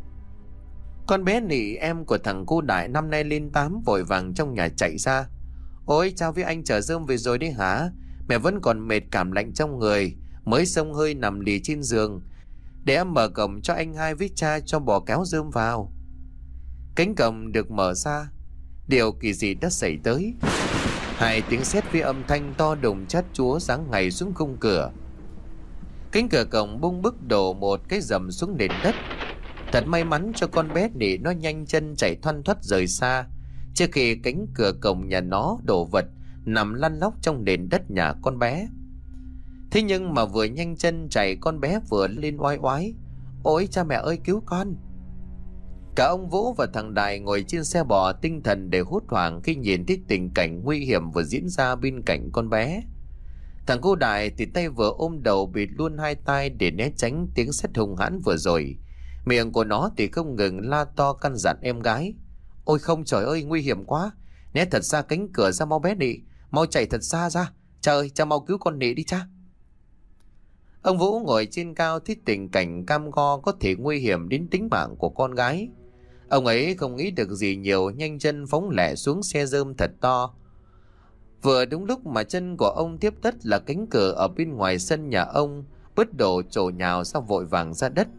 Con bé Nị, em của thằng cô Đại năm nay lên tám, vội vàng trong nhà chạy ra. Ôi, chào với anh, chở rơm về rồi đấy hả? Mẹ vẫn còn mệt cảm lạnh trong người, mới xông hơi nằm lì trên giường. Để em mở cổng cho anh hai với cha cho bò kéo rơm vào. Cánh cổng được mở ra, điều kỳ dị đã xảy tới. Hai tiếng sét với âm thanh to đùng chát chúa giáng ngày xuống khung cửa. Cánh cửa cổng bung bức đổ một cái rầm xuống nền đất. Thật may mắn cho con bé Nị, nó nhanh chân chạy thoăn thoắt rời xa trước khi cánh cửa cổng nhà nó đổ vật nằm lăn lóc trong nền đất nhà con bé. Thế nhưng mà vừa nhanh chân chạy, con bé vừa lên oai oái: "Ôi cha mẹ ơi, cứu con!" Cả ông Vũ và thằng Đại ngồi trên xe bò, tinh thần để hốt hoảng khi nhìn thấy tình cảnh nguy hiểm vừa diễn ra bên cạnh con bé. Thằng cô Đại thì tay vừa ôm đầu bịt luôn hai tay để né tránh tiếng sét hung hãn vừa rồi. Miệng của nó thì không ngừng la to căn dặn em gái: "Ôi không, trời ơi, nguy hiểm quá! Né thật xa cánh cửa ra mau bé Nị, mau chạy thật xa ra. Cha ơi, cha mau cứu con Nị đi cha." Ông Vũ ngồi trên cao thấy tình cảnh cam go có thể nguy hiểm đến tính mạng của con gái. Ông ấy không nghĩ được gì nhiều, nhanh chân phóng lẹ xuống xe rơm thật to. Vừa đúng lúc mà chân của ông tiếp đất là cánh cửa ở bên ngoài sân nhà ông bứt đổ trổ nhào ra, vội vàng ra đất.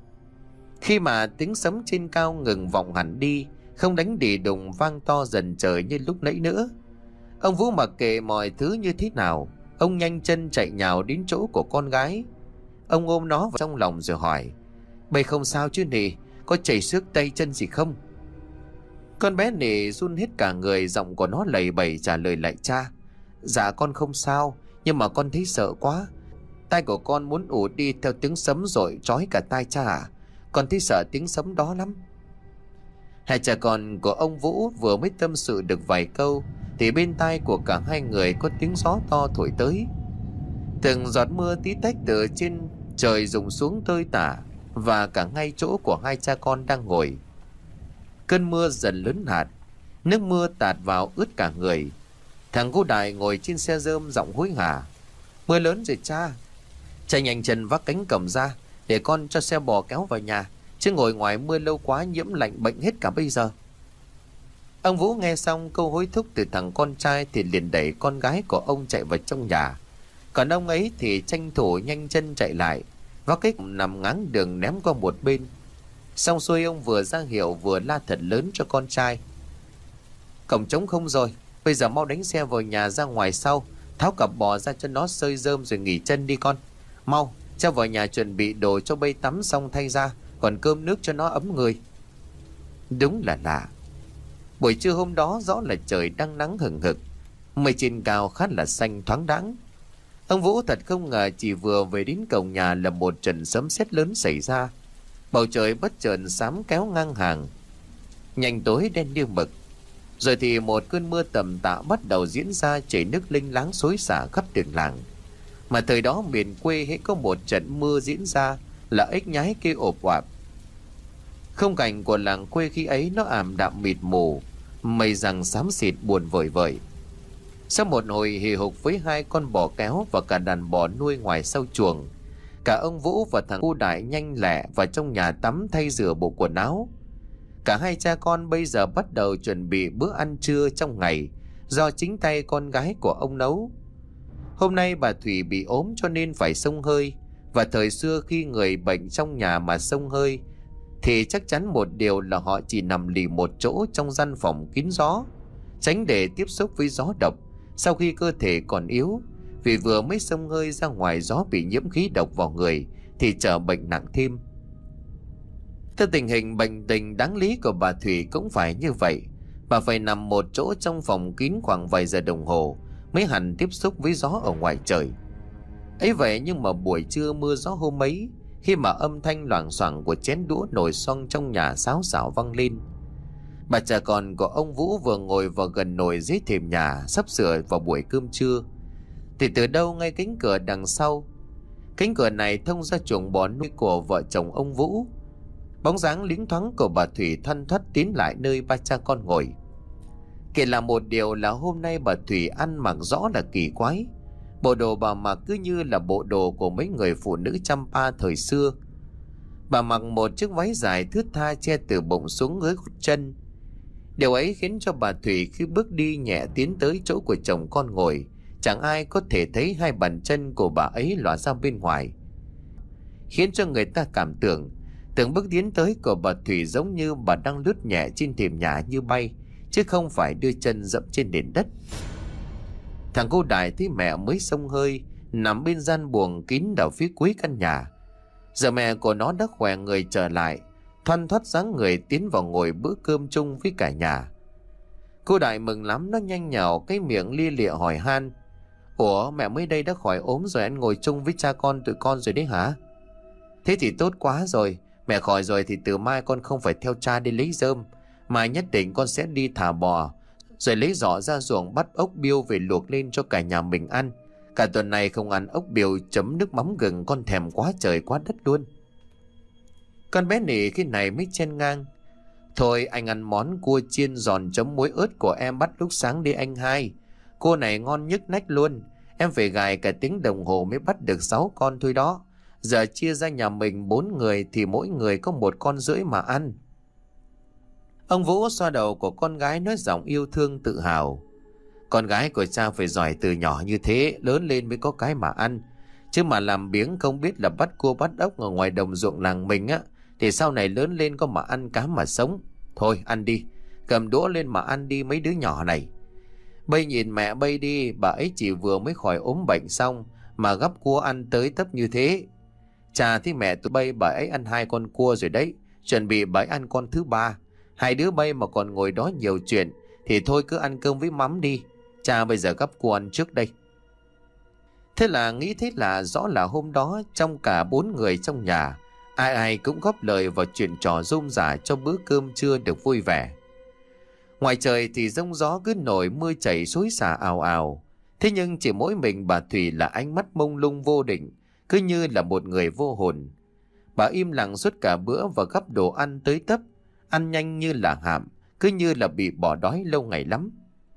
Khi mà tiếng sấm trên cao ngừng vọng hẳn đi, không đánh đì đùng vang to dần trời như lúc nãy nữa, ông Vũ mặc kệ mọi thứ như thế nào, ông nhanh chân chạy nhào đến chỗ của con gái. Ông ôm nó vào trong lòng rồi hỏi: "Bây không sao chứ Nị, có chảy xước tay chân gì không?" Con bé Nị run hết cả người, giọng của nó lầy bầy trả lời lại cha: "Dạ con không sao, nhưng mà con thấy sợ quá. Tai của con muốn ù đi theo tiếng sấm rồi trói cả tai cha à. Con thấy sợ tiếng sấm đó lắm." Hai cha con của ông Vũ vừa mới tâm sự được vài câu thì bên tai của cả hai người có tiếng gió to thổi tới. Từng giọt mưa tí tách từ trên trời rụng xuống tơi tả, và cả ngay chỗ của hai cha con đang ngồi. Cơn mưa dần lớn hạt, nước mưa tạt vào ướt cả người. Thằng cô Đại ngồi trên xe rơm giọng hối hả: "Mưa lớn rồi cha. Cha nhanh chân vác cánh cổng ra để con cho xe bò kéo vào nhà, chứ ngồi ngoài mưa lâu quá nhiễm lạnh bệnh hết cả bây giờ." Ông Vũ nghe xong câu hối thúc từ thằng con trai thì liền đẩy con gái của ông chạy vào trong nhà. Còn ông ấy thì tranh thủ nhanh chân chạy lại, vác cái cổng nằm ngáng đường ném qua một bên. Xong xuôi ông vừa ra hiệu vừa la thật lớn cho con trai: "Cổng trống không rồi, bây giờ mau đánh xe vào nhà ra ngoài sau, tháo cặp bò ra cho nó sơi rơm rồi nghỉ chân đi con. Mau, cha vào nhà chuẩn bị đồ cho bây tắm xong thay ra, còn cơm nước cho nó ấm người." Đúng là lạ. Buổi trưa hôm đó rõ là trời đang nắng hừng hực, mây trên cao khá là xanh thoáng đãng. Ông Vũ thật không ngờ chỉ vừa về đến cổng nhà là một trận sấm sét lớn xảy ra. Bầu trời bất chợt xám kéo ngang hàng, nhanh tối đen như mực. Rồi thì một cơn mưa tầm tã bắt đầu diễn ra, chảy nước linh láng xối xả khắp đường làng. Mà thời đó miền quê hễ có một trận mưa diễn ra là ếch nhái kêu ộp oạp. Không cảnh của làng quê khi ấy nó ảm đạm mịt mù, mây giăng xám xịt buồn vời vợi. Sau một hồi hì hục với hai con bò kéo và cả đàn bò nuôi ngoài sau chuồng, cả ông Vũ và thằng cu Đại nhanh lẹ vào trong nhà tắm thay rửa bộ quần áo. Cả hai cha con bây giờ bắt đầu chuẩn bị bữa ăn trưa trong ngày do chính tay con gái của ông nấu. Hôm nay bà Thủy bị ốm cho nên phải xông hơi, và thời xưa khi người bệnh trong nhà mà xông hơi thì chắc chắn một điều là họ chỉ nằm lì một chỗ trong gian phòng kín gió, tránh để tiếp xúc với gió độc sau khi cơ thể còn yếu, vì vừa mới xông hơi ra ngoài gió bị nhiễm khí độc vào người thì trở bệnh nặng thêm. Theo tình hình bệnh tình đáng lý của bà Thủy cũng phải như vậy. Bà phải nằm một chỗ trong phòng kín khoảng vài giờ đồng hồ mới hẳn tiếp xúc với gió ở ngoài trời. Ấy vậy nhưng mà buổi trưa mưa gió hôm ấy, khi mà âm thanh loảng xoảng của chén đũa nồi xoong trong nhà xáo xảo vang lên, bà cha con của ông Vũ vừa ngồi vào gần nồi dưới thềm nhà sắp sửa vào buổi cơm trưa, thì từ đâu ngay cánh cửa đằng sau, cánh cửa này thông ra chuồng bò nuôi của vợ chồng ông Vũ, bóng dáng liếng thoáng của bà Thủy thoăn thoắt tiến lại nơi ba cha con ngồi. Kể là một điều là hôm nay bà Thủy ăn mặc rõ là kỳ quái. Bộ đồ bà mặc cứ như là bộ đồ của mấy người phụ nữ Champa thời xưa. Bà mặc một chiếc váy dài thướt tha che từ bụng xuống dưới gót chân. Điều ấy khiến cho bà Thủy khi bước đi nhẹ tiến tới chỗ của chồng con ngồi, chẳng ai có thể thấy hai bàn chân của bà ấy ló ra bên ngoài, khiến cho người ta cảm tưởng từng bước tiến tới của bà Thủy giống như bà đang lướt nhẹ trên thềm nhà như bay, chứ không phải đưa chân dẫm trên nền đất. Thằng cô Đại thấy mẹ mới xông hơi nằm bên gian buồng kín ở phía cuối căn nhà. Giờ mẹ của nó đã khỏe người trở lại, thoăn thoắt dáng người tiến vào ngồi bữa cơm chung với cả nhà. Cô Đại mừng lắm, nó nhanh nhảu cái miệng lia lịa hỏi han: Ủa, mẹ mới đây đã khỏi ốm rồi, anh ngồi chung với cha con tụi con rồi đấy hả? Thế thì tốt quá rồi. Mẹ khỏi rồi thì từ mai con không phải theo cha đi lấy rơm, mà nhất định con sẽ đi thả bò, rồi lấy giỏ ra ruộng bắt ốc biêu về luộc lên cho cả nhà mình ăn. Cả tuần này không ăn ốc biêu chấm nước mắm gừng, con thèm quá trời quá đất luôn. Con bé Nị khi này mới chen ngang: Thôi anh ăn món cua chiên giòn chấm muối ớt của em bắt lúc sáng đi anh hai. Cô này ngon nhức nách luôn. Em phải gài cả tiếng đồng hồ mới bắt được sáu con thôi đó. Giờ chia ra nhà mình bốn người thì mỗi người có một con rưỡi mà ăn. Ông Vũ xoa đầu của con gái nói giọng yêu thương tự hào: Con gái của cha phải giỏi từ nhỏ như thế, lớn lên mới có cái mà ăn. Chứ mà làm biếng không biết là bắt cua bắt ốc ở ngoài đồng ruộng làng mình á, thì sau này lớn lên có mà ăn cá mà sống. Thôi ăn đi, cầm đũa lên mà ăn đi mấy đứa nhỏ này. Bây nhìn mẹ bây đi, bà ấy chỉ vừa mới khỏi ốm bệnh xong mà gắp cua ăn tới tấp như thế. Chà thì mẹ tụi bây bà ấy ăn hai con cua rồi đấy, chuẩn bị bà ấy ăn con thứ ba. Hai đứa bây mà còn ngồi đó nhiều chuyện thì thôi cứ ăn cơm với mắm đi. Cha bây giờ gắp cua ăn trước đây. Thế là nghĩ thế là rõ là hôm đó trong cả bốn người trong nhà, ai ai cũng góp lời vào chuyện trò rôm rả cho bữa cơm trưa được vui vẻ. Ngoài trời thì giông gió cứ nổi, mưa chảy xối xả ào ào. Thế nhưng chỉ mỗi mình bà Thủy là ánh mắt mông lung vô định, cứ như là một người vô hồn. Bà im lặng suốt cả bữa và gắp đồ ăn tới tấp, ăn nhanh như là hạm, cứ như là bị bỏ đói lâu ngày lắm.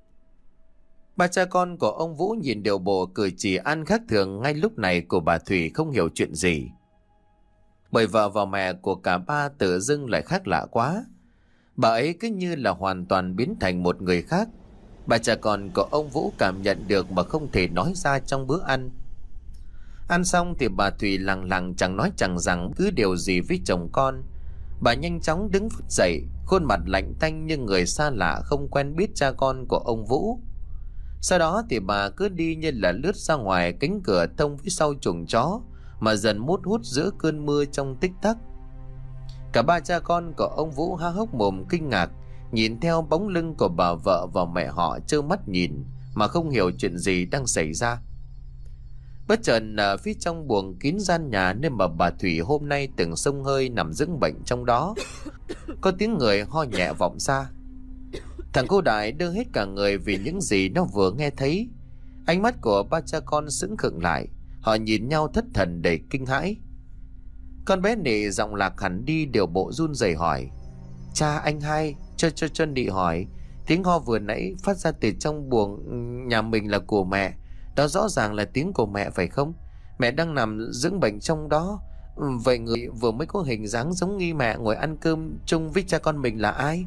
Ba cha con của ông Vũ nhìn điều bộ cử chỉ ăn khác thường ngay lúc này của bà Thủy không hiểu chuyện gì. Bởi vợ và mẹ của cả ba tự dưng lại khác lạ quá. Bà ấy cứ như là hoàn toàn biến thành một người khác. Ba cha con của ông Vũ cảm nhận được mà không thể nói ra trong bữa ăn. Ăn xong thì bà Thủy lặng lặng chẳng nói chẳng rằng cứ điều gì với chồng con. Bà nhanh chóng đứng phút dậy, khuôn mặt lạnh tanh như người xa lạ không quen biết cha con của ông Vũ. Sau đó thì bà cứ đi như là lướt ra ngoài cánh cửa thông phía sau chuồng chó, mà dần mút hút giữa cơn mưa trong tích tắc. Cả ba cha con của ông Vũ há hốc mồm kinh ngạc, nhìn theo bóng lưng của bà vợ và mẹ họ trơ mắt nhìn mà không hiểu chuyện gì đang xảy ra. Bất chợt ở phía trong buồng kín gian nhà nơi mà bà Thủy hôm nay từng xông hơi nằm dưỡng bệnh trong đó, có tiếng người ho nhẹ vọng ra. Thằng cô Đại đưa hết cả người vì những gì nó vừa nghe thấy. Ánh mắt của ba cha con sững khựng lại, họ nhìn nhau thất thần đầy kinh hãi. Con bé Nị giọng lạc hẳn đi, điều bộ run rẩy hỏi: Cha anh hai, cho cho cho Nị hỏi, tiếng ho vừa nãy phát ra từ trong buồng nhà mình là của mẹ, đó rõ ràng là tiếng của mẹ phải không? Mẹ đang nằm dưỡng bệnh trong đó. Vậy người vừa mới có hình dáng giống nghi mẹ ngồi ăn cơm chung với cha con mình là ai?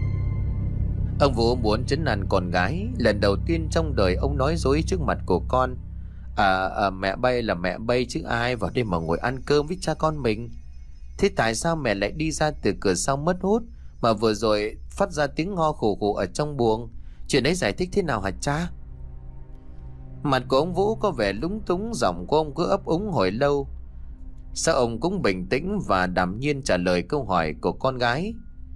Ông Vũ muốn trấn an con gái. Lần đầu tiên trong đời ông nói dối trước mặt của con. À, à mẹ bay là mẹ bay chứ ai vào đây mà ngồi ăn cơm với cha con mình. Thế tại sao mẹ lại đi ra từ cửa sau mất hút, mà vừa rồi phát ra tiếng ho khủ khủ ở trong buồng? Chuyện ấy giải thích thế nào hả cha? Mặt của ông Vũ có vẻ lúng túng, giọng của ông cứ ấp úng hồi lâu. Sau ông cũng bình tĩnh và đảm nhiên trả lời câu hỏi của con gái.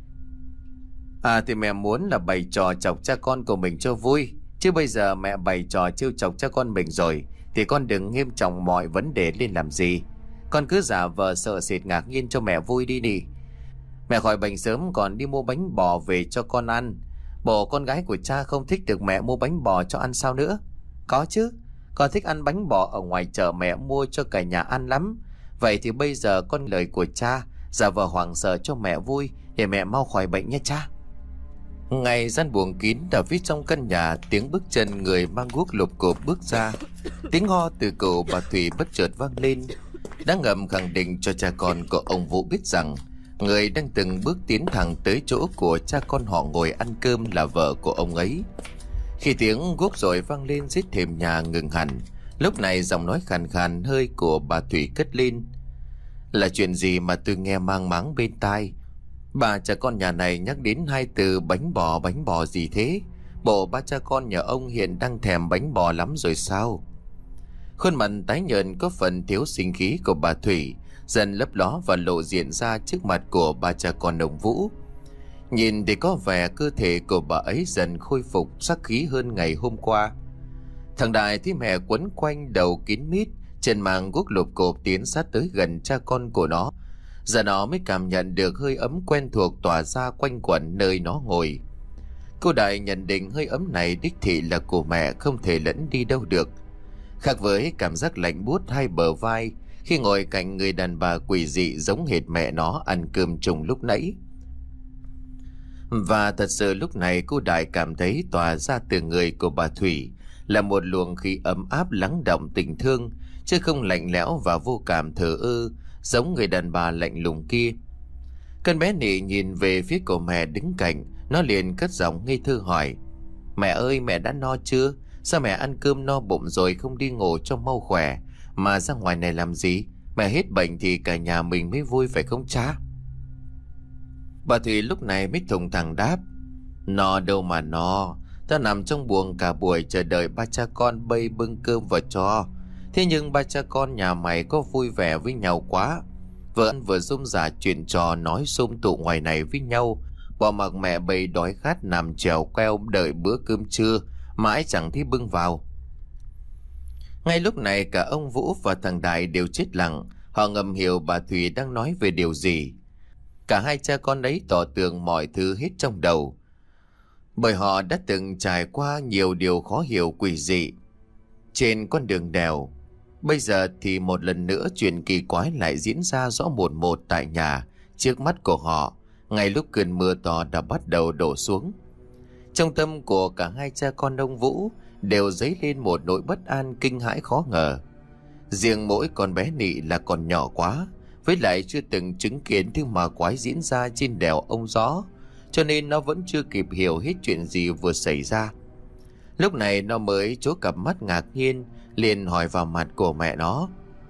À thì mẹ muốn là bày trò chọc cha con của mình cho vui, chứ bây giờ mẹ bày trò trêu chọc cha con mình rồi thì con đừng nghiêm trọng mọi vấn đề lên làm gì. Con cứ giả vờ sợ sệt ngạc nhiên cho mẹ vui đi đi. Mẹ khỏi bệnh sớm còn đi mua bánh bò về cho con ăn. Bộ con gái của cha không thích được mẹ mua bánh bò cho ăn sao nữa? Có chứ, con thích ăn bánh bò ở ngoài chợ mẹ mua cho cả nhà ăn lắm. Vậy thì bây giờ con lời của cha, giả vờ hoảng sợ cho mẹ vui để mẹ mau khỏi bệnh nha cha. Ngay gian buồng kín ở phía trong căn nhà, tiếng bước chân người mang guốc lục cộp bước ra. Tiếng ho từ cổ bà Thủy bất chợt vang lên, đã ngầm khẳng định cho cha con của ông Vũ biết rằng người đang từng bước tiến thẳng tới chỗ của cha con họ ngồi ăn cơm là vợ của ông ấy. Khi tiếng guốc rồi vang lên dưới thềm nhà ngừng hẳn, lúc này giọng nói khàn khàn hơi của bà Thủy cất lên: Là chuyện gì mà tôi nghe mang máng bên tai? Bà cha con nhà này nhắc đến hai từ bánh bò bánh bò gì thế? Bộ ba cha con nhà ông hiện đang thèm bánh bò lắm rồi sao? Khuôn mặt tái nhợt có phần thiếu sinh khí của bà Thủy dần lấp ló và lộ diện ra trước mặt của ba cha con ông Vũ. Nhìn thì có vẻ cơ thể của bà ấy dần khôi phục sắc khí hơn ngày hôm qua. Thằng Đại thấy mẹ quấn quanh đầu kín mít, chân mang guốc lụp cộp tiến sát tới gần cha con của nó. Giờ nó mới cảm nhận được hơi ấm quen thuộc tỏa ra quanh quẩn nơi nó ngồi. Cô Đại nhận định hơi ấm này đích thị là của mẹ, không thể lẫn đi đâu được. Khác với cảm giác lạnh buốt hai bờ vai khi ngồi cạnh người đàn bà quỷ dị giống hệt mẹ nó ăn cơm chung lúc nãy. Và thật sự lúc này cô Đại cảm thấy tỏa ra từ người của bà Thủy là một luồng khí ấm áp lắng động tình thương, chứ không lạnh lẽo và vô cảm thờ ơ giống người đàn bà lạnh lùng kia. Con bé Nị nhìn về phía của mẹ đứng cạnh, nó liền cất giọng ngây thơ hỏi: Mẹ ơi, mẹ đã no chưa? Sao mẹ ăn cơm no bụng rồi không đi ngủ cho mau khỏe mà ra ngoài này làm gì? Mẹ hết bệnh thì cả nhà mình mới vui phải không cha? Bà Thủy lúc này mới thùng thẳng đáp: No đâu mà no, ta nằm trong buồng cả buổi chờ đợi ba cha con bay bưng cơm vào cho. Thế nhưng ba cha con nhà mày có vui vẻ với nhau quá, vừa ăn vừa rôm rả chuyện trò nói xôm tụ ngoài này với nhau, bỏ mặc mẹ bầy đói khát nằm trèo queo đợi bữa cơm trưa mãi chẳng thấy bưng vào. Ngay lúc này cả ông Vũ và thằng Đại đều chết lặng. Họ ngầm hiểu bà Thủy đang nói về điều gì. Cả hai cha con ấy tỏ tường mọi thứ hết trong đầu, bởi họ đã từng trải qua nhiều điều khó hiểu quỷ dị trên con đường đèo. Bây giờ thì một lần nữa chuyện kỳ quái lại diễn ra rõ một một tại nhà trước mắt của họ, ngay lúc cơn mưa to đã bắt đầu đổ xuống. Trong tâm của cả hai cha con ông Vũ đều dấy lên một nỗi bất an kinh hãi khó ngờ. Riêng mỗi con bé Nị là còn nhỏ quá, với lại chưa từng chứng kiến thứ ma quái diễn ra trên đèo ông Gió, cho nên nó vẫn chưa kịp hiểu hết chuyện gì vừa xảy ra. Lúc này nó mới chố cặp mắt ngạc nhiên, liền hỏi vào mặt của mẹ nó: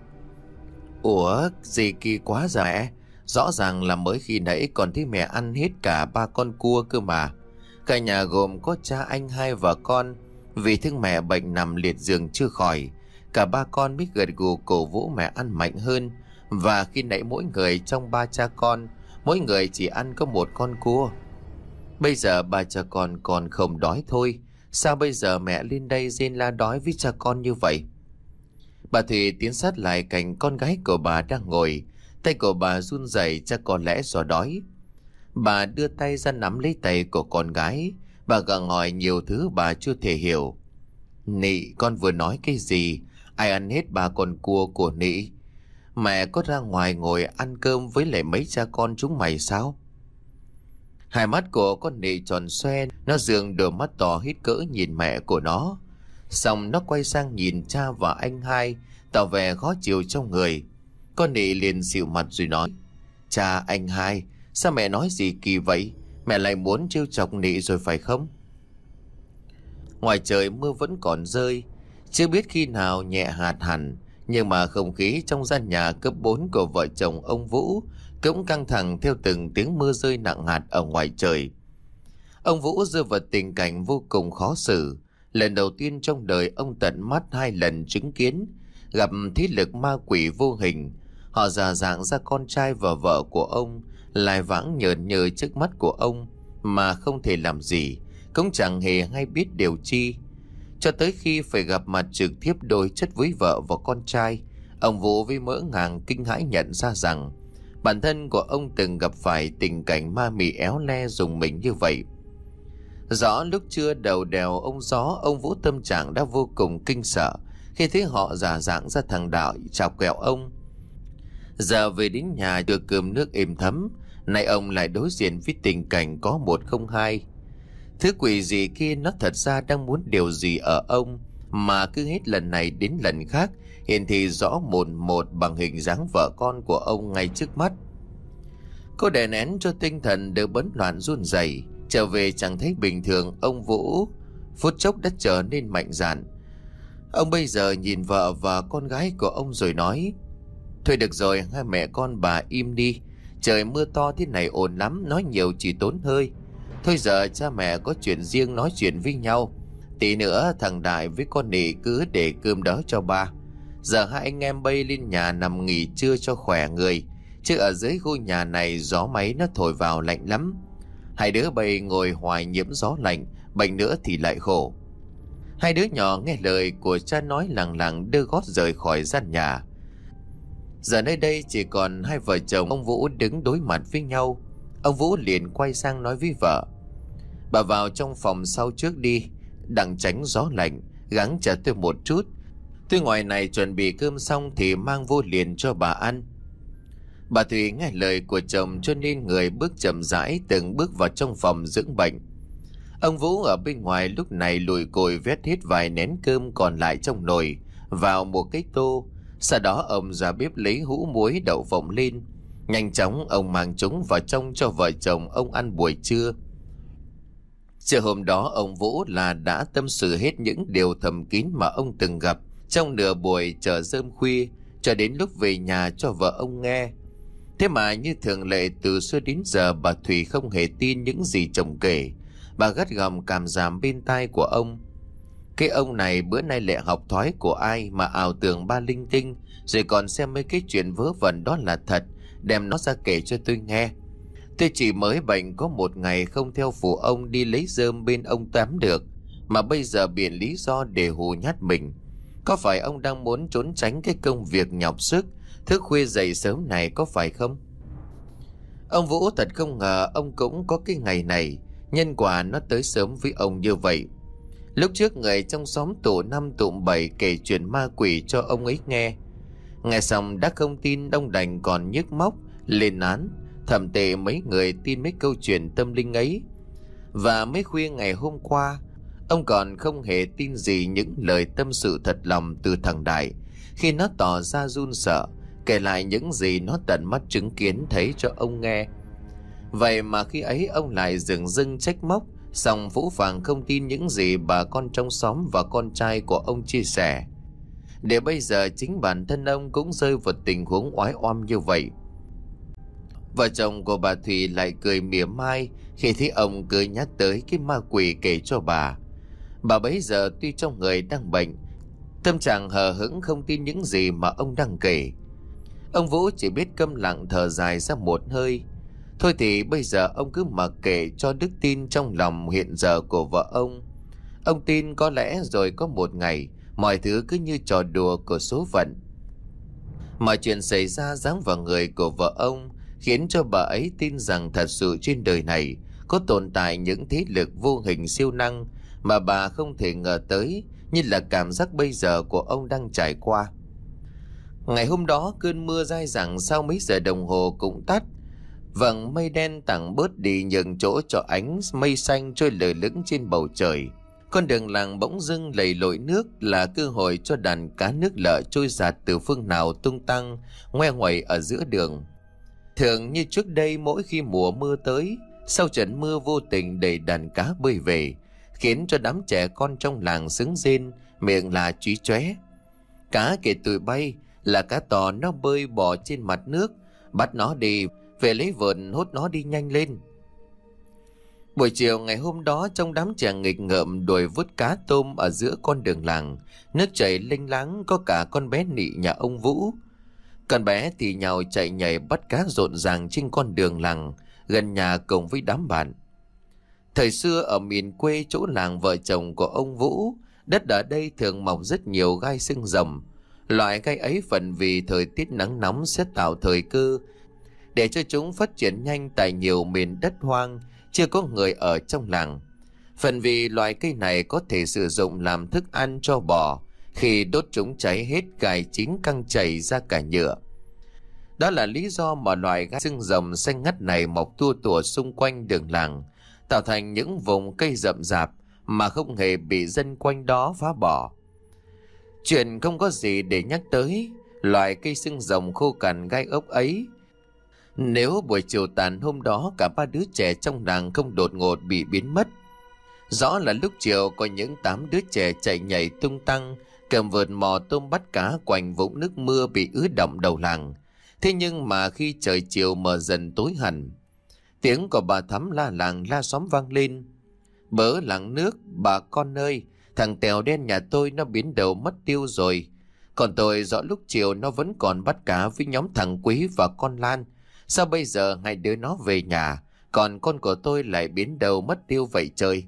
Ủa, gì kỳ quá giờ mẹ? Rõ ràng là mới khi nãy còn thấy mẹ ăn hết cả ba con cua cơ mà. Cả nhà gồm có cha, anh hai và con, vì thương mẹ bệnh nằm liệt giường chưa khỏi, cả ba con biết gật gù cổ vũ mẹ ăn mạnh hơn. Và khi nãy mỗi người trong ba cha con, mỗi người chỉ ăn có một con cua. Bây giờ ba cha con còn không đói thôi, sao bây giờ mẹ lên đây rên la đói với cha con như vậy? Bà Thủy tiến sát lại cạnh con gái của bà đang ngồi. Tay của bà run rẩy, chắc có lẽ do đói. Bà đưa tay ra nắm lấy tay của con gái. Bà gặng hỏi nhiều thứ bà chưa thể hiểu. Nị, con vừa nói cái gì? Ai ăn hết ba con cua của Nị? Mẹ có ra ngoài ngồi ăn cơm với lại mấy cha con chúng mày sao? Hai mắt của con Nị tròn xoe, nó dường đôi mắt to hít cỡ nhìn mẹ của nó. Xong nó quay sang nhìn cha và anh hai, tỏ vẻ khó chịu trong người. Con Nị liền xịu mặt rồi nói: Cha, anh hai, sao mẹ nói gì kỳ vậy? Mẹ lại muốn trêu chọc Nị rồi phải không? Ngoài trời mưa vẫn còn rơi, chưa biết khi nào nhẹ hạt hẳn, nhưng mà không khí trong gian nhà cấp bốn của vợ chồng ông Vũ cũng căng thẳng theo từng tiếng mưa rơi nặng hạt ở ngoài trời. Ông Vũ rơi vào tình cảnh vô cùng khó xử. Lần đầu tiên trong đời ông tận mắt hai lần chứng kiến gặp thế lực ma quỷ vô hình. Họ giả dạng ra con trai và vợ của ông, lại vãng nhờn nhơ trước mắt của ông mà không thể làm gì, cũng chẳng hề hay biết điều chi. Cho tới khi phải gặp mặt trực tiếp đối chất với vợ và con trai, ông Vũ với mỡ ngàng kinh hãi nhận ra rằng bản thân của ông từng gặp phải tình cảnh ma mị éo le rùng mình như vậy. Rõ lúc chưa đầu đèo ông Gió, ông Vũ tâm trạng đã vô cùng kinh sợ khi thấy họ giả dạng ra thằng Đạo chào kẹo ông. Giờ về đến nhà được cơm nước êm thấm, nay ông lại đối diện với tình cảnh có một không hai. Thứ quỷ gì kia nó thật ra đang muốn điều gì ở ông, mà cứ hết lần này đến lần khác hiện thì rõ một một bằng hình dáng vợ con của ông ngay trước mắt. Cô đè nén cho tinh thần đỡ bấn loạn run rẩy, trở về chẳng thấy bình thường. Ông Vũ phút chốc đã trở nên mạnh dạn. Ông bây giờ nhìn vợ và con gái của ông rồi nói: Thôi được rồi, hai mẹ con bà im đi. Trời mưa to thế này ồn lắm, nói nhiều chỉ tốn hơi. Thôi giờ cha mẹ có chuyện riêng nói chuyện với nhau. Tí nữa thằng Đại với con Nị cứ để cơm đó cho ba. Giờ hai anh em bay lên nhà nằm nghỉ trưa cho khỏe người, chứ ở dưới ngôi nhà này gió máy nó thổi vào lạnh lắm. Hai đứa bay ngồi hoài nhiễm gió lạnh, bệnh nữa thì lại khổ. Hai đứa nhỏ nghe lời của cha nói lằng lằng đưa gót rời khỏi gian nhà. Giờ nơi đây chỉ còn hai vợ chồng ông Vũ đứng đối mặt với nhau. Ông Vũ liền quay sang nói với vợ: "Bà vào trong phòng sau trước đi, đặng tránh gió lạnh, gắng chờ tôi một chút. Tôi ngoài này chuẩn bị cơm xong thì mang vô liền cho bà ăn." Bà Thủy nghe lời của chồng cho nên người bước chậm rãi từng bước vào trong phòng dưỡng bệnh. Ông Vũ ở bên ngoài lúc này lùi cùi vét hết vài nén cơm còn lại trong nồi vào một cái tô. Sau đó ông ra bếp lấy hũ muối đậu phộng lên. Nhanh chóng ông mang chúng vào trong cho vợ chồng ông ăn buổi trưa. Trưa hôm đó ông Vũ là đã tâm sự hết những điều thầm kín mà ông từng gặp trong nửa buổi chờ rơm khuya cho đến lúc về nhà cho vợ ông nghe. Thế mà như thường lệ từ xưa đến giờ bà Thủy không hề tin những gì chồng kể. Bà gắt gỏng cảm giảm bên tai của ông. Cái ông này bữa nay lại học thói của ai mà ảo tưởng ba linh tinh, rồi còn xem mấy cái chuyện vớ vẩn đó là thật, đem nó ra kể cho tôi nghe. Tôi chỉ mới bệnh có một ngày không theo phụ ông đi lấy rơm bên ông tắm được, mà bây giờ biện lý do để hù nhát mình. Có phải ông đang muốn trốn tránh cái công việc nhọc sức thức khuya dậy sớm này có phải không? Ông Vũ thật không ngờ ông cũng có cái ngày này. Nhân quả nó tới sớm với ông như vậy. Lúc trước người trong xóm tụ năm tụ bảy kể chuyện ma quỷ cho ông ấy nghe. Nghe xong đã không tin, ông đành còn nhức móc lên án thậm tệ mấy người tin mấy câu chuyện tâm linh ấy. Và mấy khuya ngày hôm qua, ông còn không hề tin gì những lời tâm sự thật lòng từ thằng Đại khi nó tỏ ra run sợ kể lại những gì nó tận mắt chứng kiến thấy cho ông nghe. Vậy mà khi ấy ông lại dửng dưng trách móc, song Vũ Phàng không tin những gì bà con trong xóm và con trai của ông chia sẻ. Để bây giờ chính bản thân ông cũng rơi vào tình huống oái oăm như vậy. Vợ chồng của bà Thủy lại cười mỉa mai khi thấy ông cứ nhắc tới cái ma quỷ kể cho bà. Bà bấy giờ tuy trong người đang bệnh, tâm trạng hờ hững không tin những gì mà ông đang kể. Ông Vũ chỉ biết câm lặng thở dài ra một hơi. Thôi thì bây giờ ông cứ mặc kệ cho đức tin trong lòng hiện giờ của vợ ông. Ông tin có lẽ rồi có một ngày mọi thứ cứ như trò đùa của số phận. Mọi chuyện xảy ra giáng vào người của vợ ông, khiến cho bà ấy tin rằng thật sự trên đời này có tồn tại những thế lực vô hình siêu năng mà bà không thể ngờ tới, như là cảm giác bây giờ của ông đang trải qua. Ngày hôm đó cơn mưa dai dẳng sau mấy giờ đồng hồ cũng tắt. Vầng mây đen tảng bớt đi nhường chỗ cho ánh mây xanh trôi lờ lững trên bầu trời. Con đường làng bỗng dưng lầy lội nước, là cơ hội cho đàn cá nước lợ trôi giạt từ phương nào tung tăng ngoe nguẩy ở giữa đường. Thường như trước đây, mỗi khi mùa mưa tới, sau trận mưa vô tình đầy đàn cá bơi về, khiến cho đám trẻ con trong làng sướng rên, miệng là chí chóe. Cá kể tụi bay là cá to, nó bơi bò trên mặt nước, bắt nó đi về lấy vợt hốt nó đi nhanh lên. Buổi chiều ngày hôm đó, trong đám trẻ nghịch ngợm đuổi vớt cá tôm ở giữa con đường làng, nước chảy lênh láng, có cả con bé Nị nhà ông Vũ. Con bé thì nhào chạy nhảy bắt cá rộn ràng trên con đường làng gần nhà cùng với đám bạn. Thời xưa ở miền quê chỗ làng vợ chồng của ông Vũ, đất ở đây thường mọc rất nhiều gai xương rồng. Loại gai ấy phần vì thời tiết nắng nóng sẽ tạo thời cơ để cho chúng phát triển nhanh tại nhiều miền đất hoang chưa có người ở trong làng. Phần vì loài cây này có thể sử dụng làm thức ăn cho bò, khi đốt chúng cháy hết gai chín căng chảy ra cả nhựa. Đó là lý do mà loài gai xương rồng xanh ngắt này mọc tua tủa xung quanh đường làng, tạo thành những vùng cây rậm rạp mà không hề bị dân quanh đó phá bỏ. Chuyện không có gì để nhắc tới loài cây xương rồng khô cằn gai ốc ấy. Nếu buổi chiều tàn hôm đó cả ba đứa trẻ trong làng không đột ngột bị biến mất. Rõ là lúc chiều có những tám đứa trẻ chạy nhảy tung tăng, cầm vợt mò tôm bắt cá quanh vũng nước mưa bị ứ đọng đầu làng. Thế nhưng mà khi trời chiều mờ dần tối hẳn, tiếng của bà Thắm la làng la xóm vang lên. Bớ làng nước, bà con ơi, thằng Tèo đen nhà tôi nó biến đầu mất tiêu rồi. Còn tôi rõ lúc chiều nó vẫn còn bắt cá với nhóm thằng Quý và con Lan. Sao bây giờ hai đứa nó về nhà, còn con của tôi lại biến đâu mất tiêu vậy trời?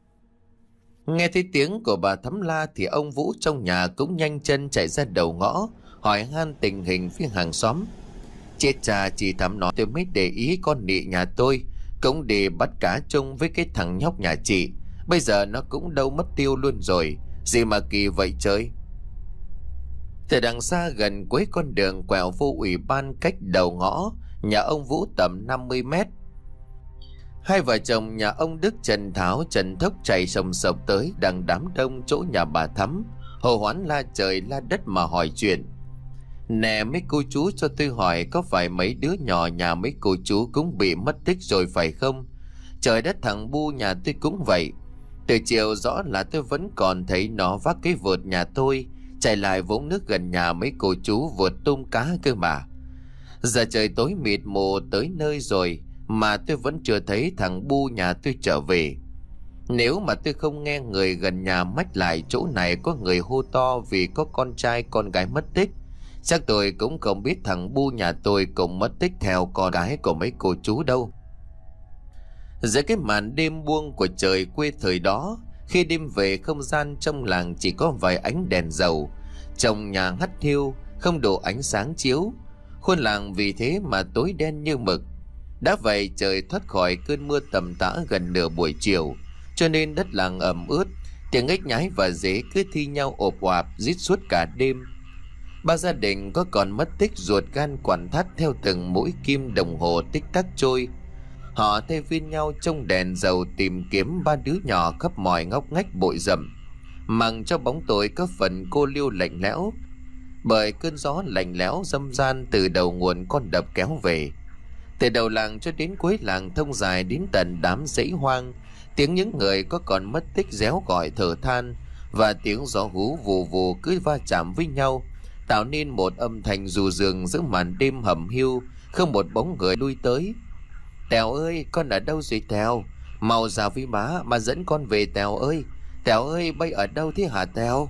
Nghe thấy tiếng của bà Thắm la thì ông Vũ trong nhà cũng nhanh chân chạy ra đầu ngõ, hỏi han tình hình phía hàng xóm. Chết cha, chị Thắm nói tôi mới để ý con nị nhà tôi cũng đi bắt cá chung với cái thằng nhóc nhà chị. Bây giờ nó cũng đâu mất tiêu luôn rồi. Gì mà kỳ vậy trời? Từ đằng xa gần cuối con đường quẹo vô ủy ban cách đầu ngõ nhà ông Vũ tầm năm mươi mét, hai vợ chồng nhà ông Đức Trần Tháo Trần Thốc chạy sồng sộc tới đằng đám đông chỗ nhà bà Thắm, hồ hoán la trời la đất mà hỏi chuyện. Nè mấy cô chú, cho tôi hỏi có phải mấy đứa nhỏ nhà mấy cô chú cũng bị mất tích rồi phải không? Trời đất, thằng Bu nhà tôi cũng vậy. Từ chiều rõ là tôi vẫn còn thấy nó vác cái vợt nhà tôi chạy lại vũng nước gần nhà mấy cô chú vượt tôm cá cơ mà. Giờ trời tối mịt mù tới nơi rồi mà tôi vẫn chưa thấy thằng Bu nhà tôi trở về. Nếu mà tôi không nghe người gần nhà mách lại chỗ này có người hô to vì có con trai con gái mất tích, chắc tôi cũng không biết thằng Bu nhà tôi cũng mất tích theo con gái của mấy cô chú đâu. Giữa cái màn đêm buông của trời quê thời đó, khi đêm về không gian trong làng chỉ có vài ánh đèn dầu, trong nhà hắt hiu không đủ ánh sáng chiếu, khuôn làng vì thế mà tối đen như mực. Đã vậy trời thoát khỏi cơn mưa tầm tã gần nửa buổi chiều, cho nên đất làng ẩm ướt, tiếng ếch nhái và dế cứ thi nhau ộp oạp rít suốt cả đêm. Ba gia đình có còn mất tích ruột gan quặn thắt theo từng mũi kim đồng hồ tích tắc trôi. Họ thay phiên nhau trong đèn dầu tìm kiếm ba đứa nhỏ khắp mọi ngóc ngách bụi rậm, mằng cho bóng tối có phần cô liêu lạnh lẽo bởi cơn gió lạnh lẽo dâm gian từ đầu nguồn con đập kéo về. Từ đầu làng cho đến cuối làng thông dài đến tận đám dãy hoang, tiếng những người có còn mất tích réo gọi thở than và tiếng gió hú vù vù cứ va chạm với nhau, tạo nên một âm thanh dù dường giữa màn đêm hầm hiu, không một bóng người lui tới. Tèo ơi, con ở đâu rồi Tèo? Mau ra với má mà dẫn con về Tèo ơi. Tèo ơi, bay ở đâu thế hả Tèo?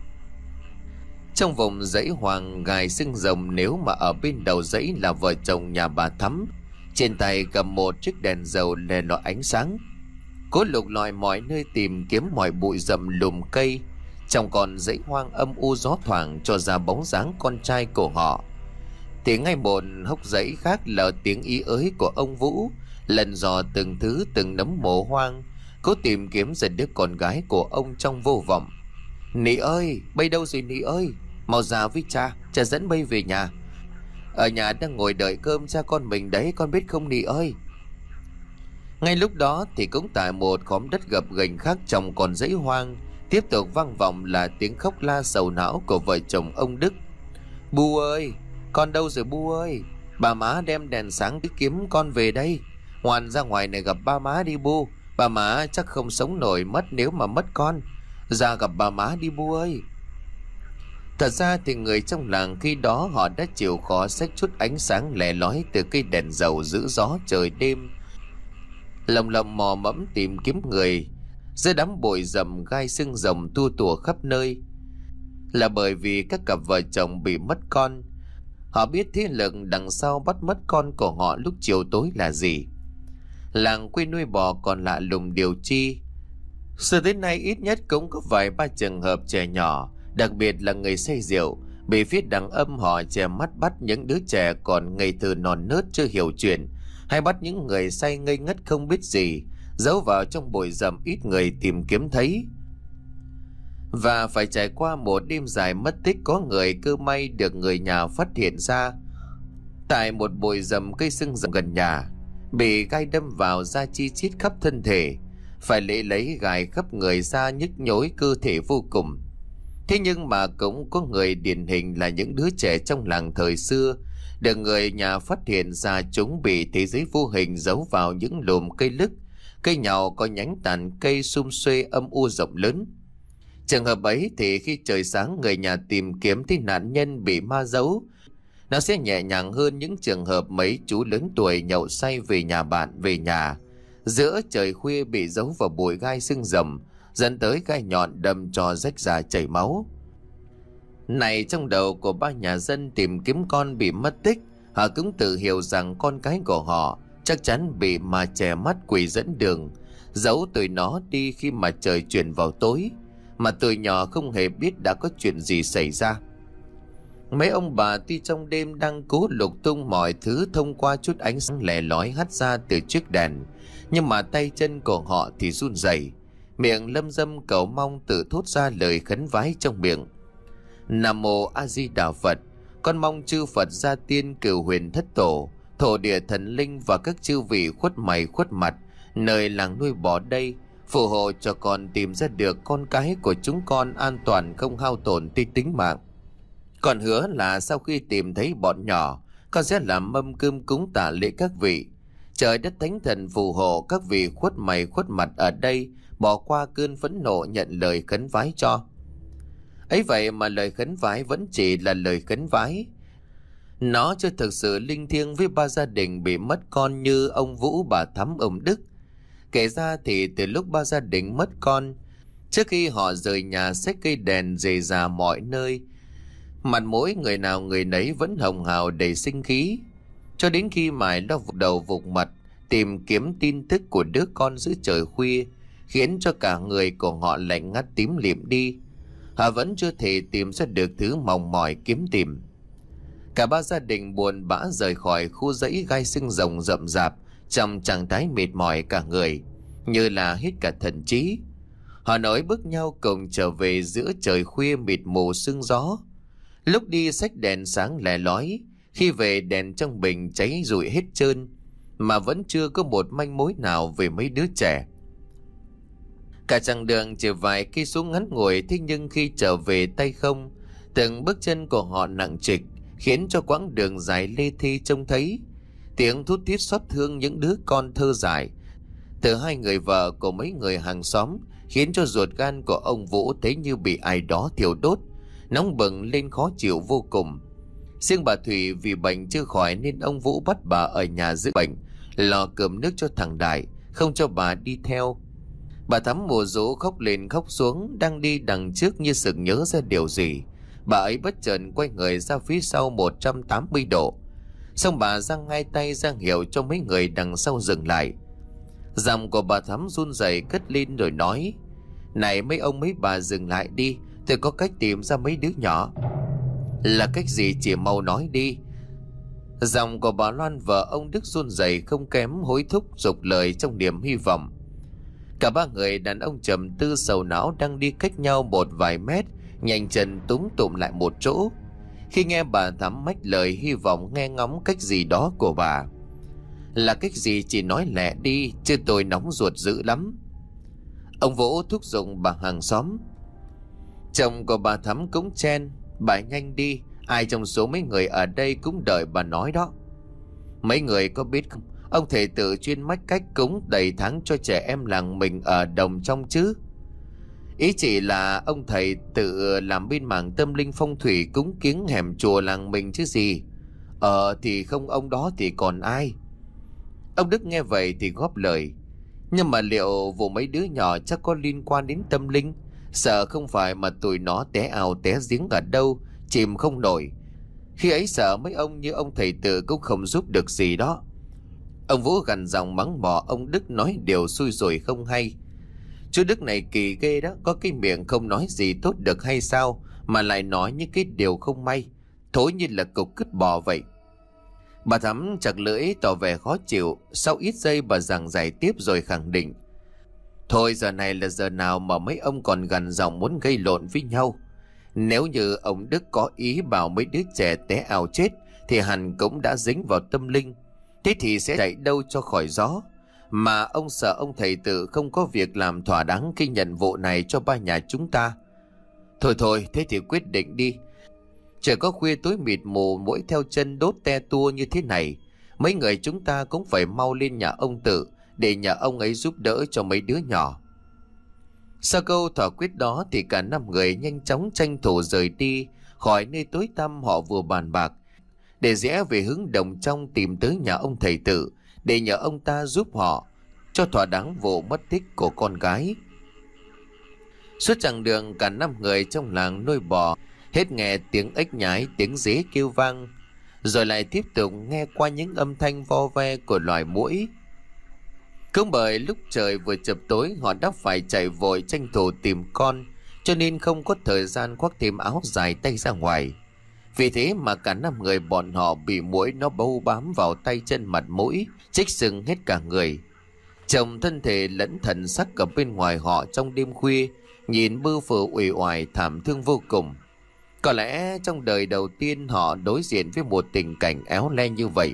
Trong vùng dãy hoàng gài xương rồng, nếu mà ở bên đầu dãy là vợ chồng nhà bà Thắm, trên tay cầm một chiếc đèn dầu lè lọi ánh sáng, cố lục lọi mọi nơi tìm kiếm mọi bụi rậm lùm cây. Trong con dãy hoang âm u gió thoảng cho ra bóng dáng con trai của họ. Thì ngay một hốc dãy khác là tiếng ý ới của ông Vũ, lần dò từng thứ từng nấm mồ hoang, cố tìm kiếm ra đứa con gái của ông trong vô vọng. Nị ơi, bay đâu rồi Nị ơi? Mau ra với cha, cha dẫn bay về nhà. Ở nhà đang ngồi đợi cơm cha con mình đấy, con biết không Nị ơi? Ngay lúc đó thì cũng tại một khóm đất gập ghềnh khác trong con dãy hoang, tiếp tục vang vọng là tiếng khóc la sầu não của vợ chồng ông Đức. Bu ơi, con đâu rồi Bu ơi? Bà má đem đèn sáng đi kiếm con về đây. Ngoan ra ngoài này gặp ba má đi Bu. Bà má chắc không sống nổi mất nếu mà mất con. Ra gặp bà má đi Bu ơi. Thật ra thì người trong làng khi đó họ đã chịu khó xách chút ánh sáng lẻ lói từ cây đèn dầu giữ gió trời đêm, lồng lộng mò mẫm tìm kiếm người giữa đám bụi rậm gai xương rồng tua tủa khắp nơi. Là bởi vì các cặp vợ chồng bị mất con, họ biết thế lực đằng sau bắt mất con của họ lúc chiều tối là gì. Làng quê nuôi bò còn lạ lùng điều chi. Sự đến nay ít nhất cũng có vài ba trường hợp trẻ nhỏ, đặc biệt là người say rượu, bị phía đằng âm họ che mắt bắt những đứa trẻ còn ngây thơ non nớt chưa hiểu chuyện, hay bắt những người say ngây ngất không biết gì giấu vào trong bụi rậm ít người tìm kiếm thấy. Và phải trải qua một đêm dài mất tích, có người cơ may được người nhà phát hiện ra tại một bụi rậm cây sưng rậm gần nhà, bị gai đâm vào da chi chít khắp thân thể, phải lễ lấy gai khắp người ra, nhức nhối cơ thể vô cùng. Thế nhưng mà cũng có người điển hình là những đứa trẻ trong làng thời xưa được người nhà phát hiện ra chúng bị thế giới vô hình giấu vào những lùm cây lức, cây nhàu có nhánh tàn cây sum xuê âm u rộng lớn. Trường hợp ấy thì khi trời sáng người nhà tìm kiếm thấy nạn nhân bị ma giấu, nó sẽ nhẹ nhàng hơn những trường hợp mấy chú lớn tuổi nhậu say về nhà bạn về nhà giữa trời khuya bị giấu vào bụi gai xương rồng, dẫn tới gai nhọn đâm cho rách da chảy máu. Này trong đầu của ba nhà dân tìm kiếm con bị mất tích, họ cũng tự hiểu rằng con cái của họ chắc chắn bị ma che mắt quỷ dẫn đường, giấu tụi nó đi khi mà trời chuyển vào tối, mà tụi nhỏ không hề biết đã có chuyện gì xảy ra. Mấy ông bà tuy trong đêm đang cố lục tung mọi thứ thông qua chút ánh sáng lẻ lói hắt ra từ chiếc đèn, nhưng mà tay chân của họ thì run rẩy, miệng lâm dâm cầu mong tự thốt ra lời khấn vái trong miệng. Nam mô A Di Đà Phật, con mong chư Phật gia tiên cửu huyền thất tổ, thổ địa thần linh và các chư vị khuất mày khuất mặt nơi làng nuôi bò đây phù hộ cho con tìm ra được con cái của chúng con an toàn, không hao tổn tí tính mạng. Con hứa là sau khi tìm thấy bọn nhỏ, con sẽ làm mâm cơm cúng tạ lễ các vị. Trời đất thánh thần phù hộ các vị khuất mày khuất mặt ở đây bỏ qua cơn phẫn nộ nhận lời khấn vái cho. Ấy vậy mà lời khấn vái vẫn chỉ là lời khấn vái. Nó chưa thực sự linh thiêng với ba gia đình bị mất con như ông Vũ, bà Thắm, ông Đức. Kể ra thì từ lúc ba gia đình mất con, trước khi họ rời nhà xách cây đèn rề rà mọi nơi, mặt mỗi người nào người nấy vẫn hồng hào đầy sinh khí. Cho đến khi Mài lo vụt đầu vụt mặt tìm kiếm tin tức của đứa con giữa trời khuya, khiến cho cả người của họ lạnh ngắt tím lịm đi. Họ vẫn chưa thể tìm ra được thứ mong mỏi kiếm tìm. Cả ba gia đình buồn bã rời khỏi khu dãy gai xương rồng rậm rạp trong trạng thái mệt mỏi cả người, như là hết cả thần trí. Họ nối bước nhau cùng trở về giữa trời khuya mịt mù sương gió. Lúc đi xách đèn sáng lẻ lói, khi về đèn trong bình cháy rụi hết trơn, mà vẫn chưa có một manh mối nào về mấy đứa trẻ. Cả chặng đường chỉ vài cây số ngắn ngủi, thế nhưng khi trở về tay không, từng bước chân của họ nặng trịch, khiến cho quãng đường dài lê thê trông thấy. Tiếng thút thít xót thương những đứa con thơ dại từ hai người vợ của mấy người hàng xóm khiến cho ruột gan của ông Vũ thấy như bị ai đó thiêu đốt, nóng bừng lên khó chịu vô cùng. Riêng bà Thủy vì bệnh chưa khỏi nên ông Vũ bắt bà ở nhà giữ bệnh, lo cơm nước cho thằng Đại, không cho bà đi theo. Bà Thắm mùa rũ khóc lên khóc xuống, đang đi đằng trước như sực nhớ ra điều gì. Bà ấy bất chợt quay người ra phía sau một trăm tám mươi độ. Xong bà giang hai tay ra hiệu cho mấy người đằng sau dừng lại. Giọng của bà Thắm run rẩy cất lên rồi nói: "Này mấy ông mấy bà dừng lại đi, tôi có cách tìm ra mấy đứa nhỏ." "Là cách gì chị mau nói đi." Giọng của bà Loan vợ ông Đức run rẩy không kém, hối thúc giục lời trong niềm hy vọng. Cả ba người đàn ông trầm tư sầu não đang đi cách nhau một vài mét, nhanh chân túm tụm lại một chỗ khi nghe bà Thắm mách lời hy vọng nghe ngóng cách gì đó của bà. "Là cách gì chị nói lẹ đi, chứ tôi nóng ruột dữ lắm." Ông Vũ thúc giục bà hàng xóm. Chồng của bà Thắm cũng chen: "Bà nhanh đi, ai trong số mấy người ở đây cũng đợi bà nói đó. Mấy người có biết không, ông thầy tự chuyên mách cách cúng đầy tháng cho trẻ em làng mình ở đồng trong chứ?" "Ý chỉ là ông thầy tự làm bên mảng tâm linh phong thủy cúng kiếng hẻm chùa làng mình chứ gì." "Ờ thì không ông đó thì còn ai." Ông Đức nghe vậy thì góp lời: "Nhưng mà liệu vụ mấy đứa nhỏ chắc có liên quan đến tâm linh? Sợ không phải mà tụi nó té ào té giếng ở đâu chìm không nổi. Khi ấy sợ mấy ông như ông thầy tự cũng không giúp được gì đó." Ông Vũ gằn giọng mắng mỏ ông Đức nói điều xui rủi không hay. Chú Đức này kỳ ghê đó, có cái miệng không nói gì tốt được hay sao mà lại nói những cái điều không may, thối như là cục cứt bò vậy. Bà Thắm chặt lưỡi tỏ vẻ khó chịu. Sau ít giây bà giảng giải tiếp rồi khẳng định: "Thôi giờ này là giờ nào mà mấy ông còn gằn giọng muốn gây lộn với nhau? Nếu như ông Đức có ý bảo mấy đứa trẻ té ào chết thì hẳn cũng đã dính vào tâm linh. Thế thì sẽ chạy đâu cho khỏi gió. Mà ông sợ ông thầy tự không có việc làm thỏa đáng khi nhận vụ này cho ba nhà chúng ta. Thôi thôi, thế thì quyết định đi. Trời có khuya tối mịt mù, mỗi theo chân đốt te tua như thế này, mấy người chúng ta cũng phải mau lên nhà ông Tự để nhờ ông ấy giúp đỡ cho mấy đứa nhỏ." Sau câu thỏa quyết đó thì cả năm người nhanh chóng tranh thủ rời đi khỏi nơi tối tăm họ vừa bàn bạc, để rẽ về hướng đồng trong tìm tới nhà ông thầy Tự để nhờ ông ta giúp họ cho thỏa đáng vụ mất tích của con gái. Suốt chặng đường cả năm người trong làng nuôi bò Hết nghe tiếng ếch nhái, tiếng dế kêu vang, rồi lại tiếp tục nghe qua những âm thanh vo ve của loài muỗi. Cũng bởi lúc trời vừa chập tối, họ đã phải chạy vội tranh thủ tìm con, cho nên không có thời gian khoác thêm áo dài tay ra ngoài. Vì thế mà cả năm người bọn họ bị muỗi nó bâu bám vào tay chân mặt mũi, chích sưng hết cả người. Chồng thân thể lẫn thần sắc ở bên ngoài họ trong đêm khuya, nhìn bư phờ uể oải thảm thương vô cùng. Có lẽ trong đời đầu tiên họ đối diện với một tình cảnh éo le như vậy.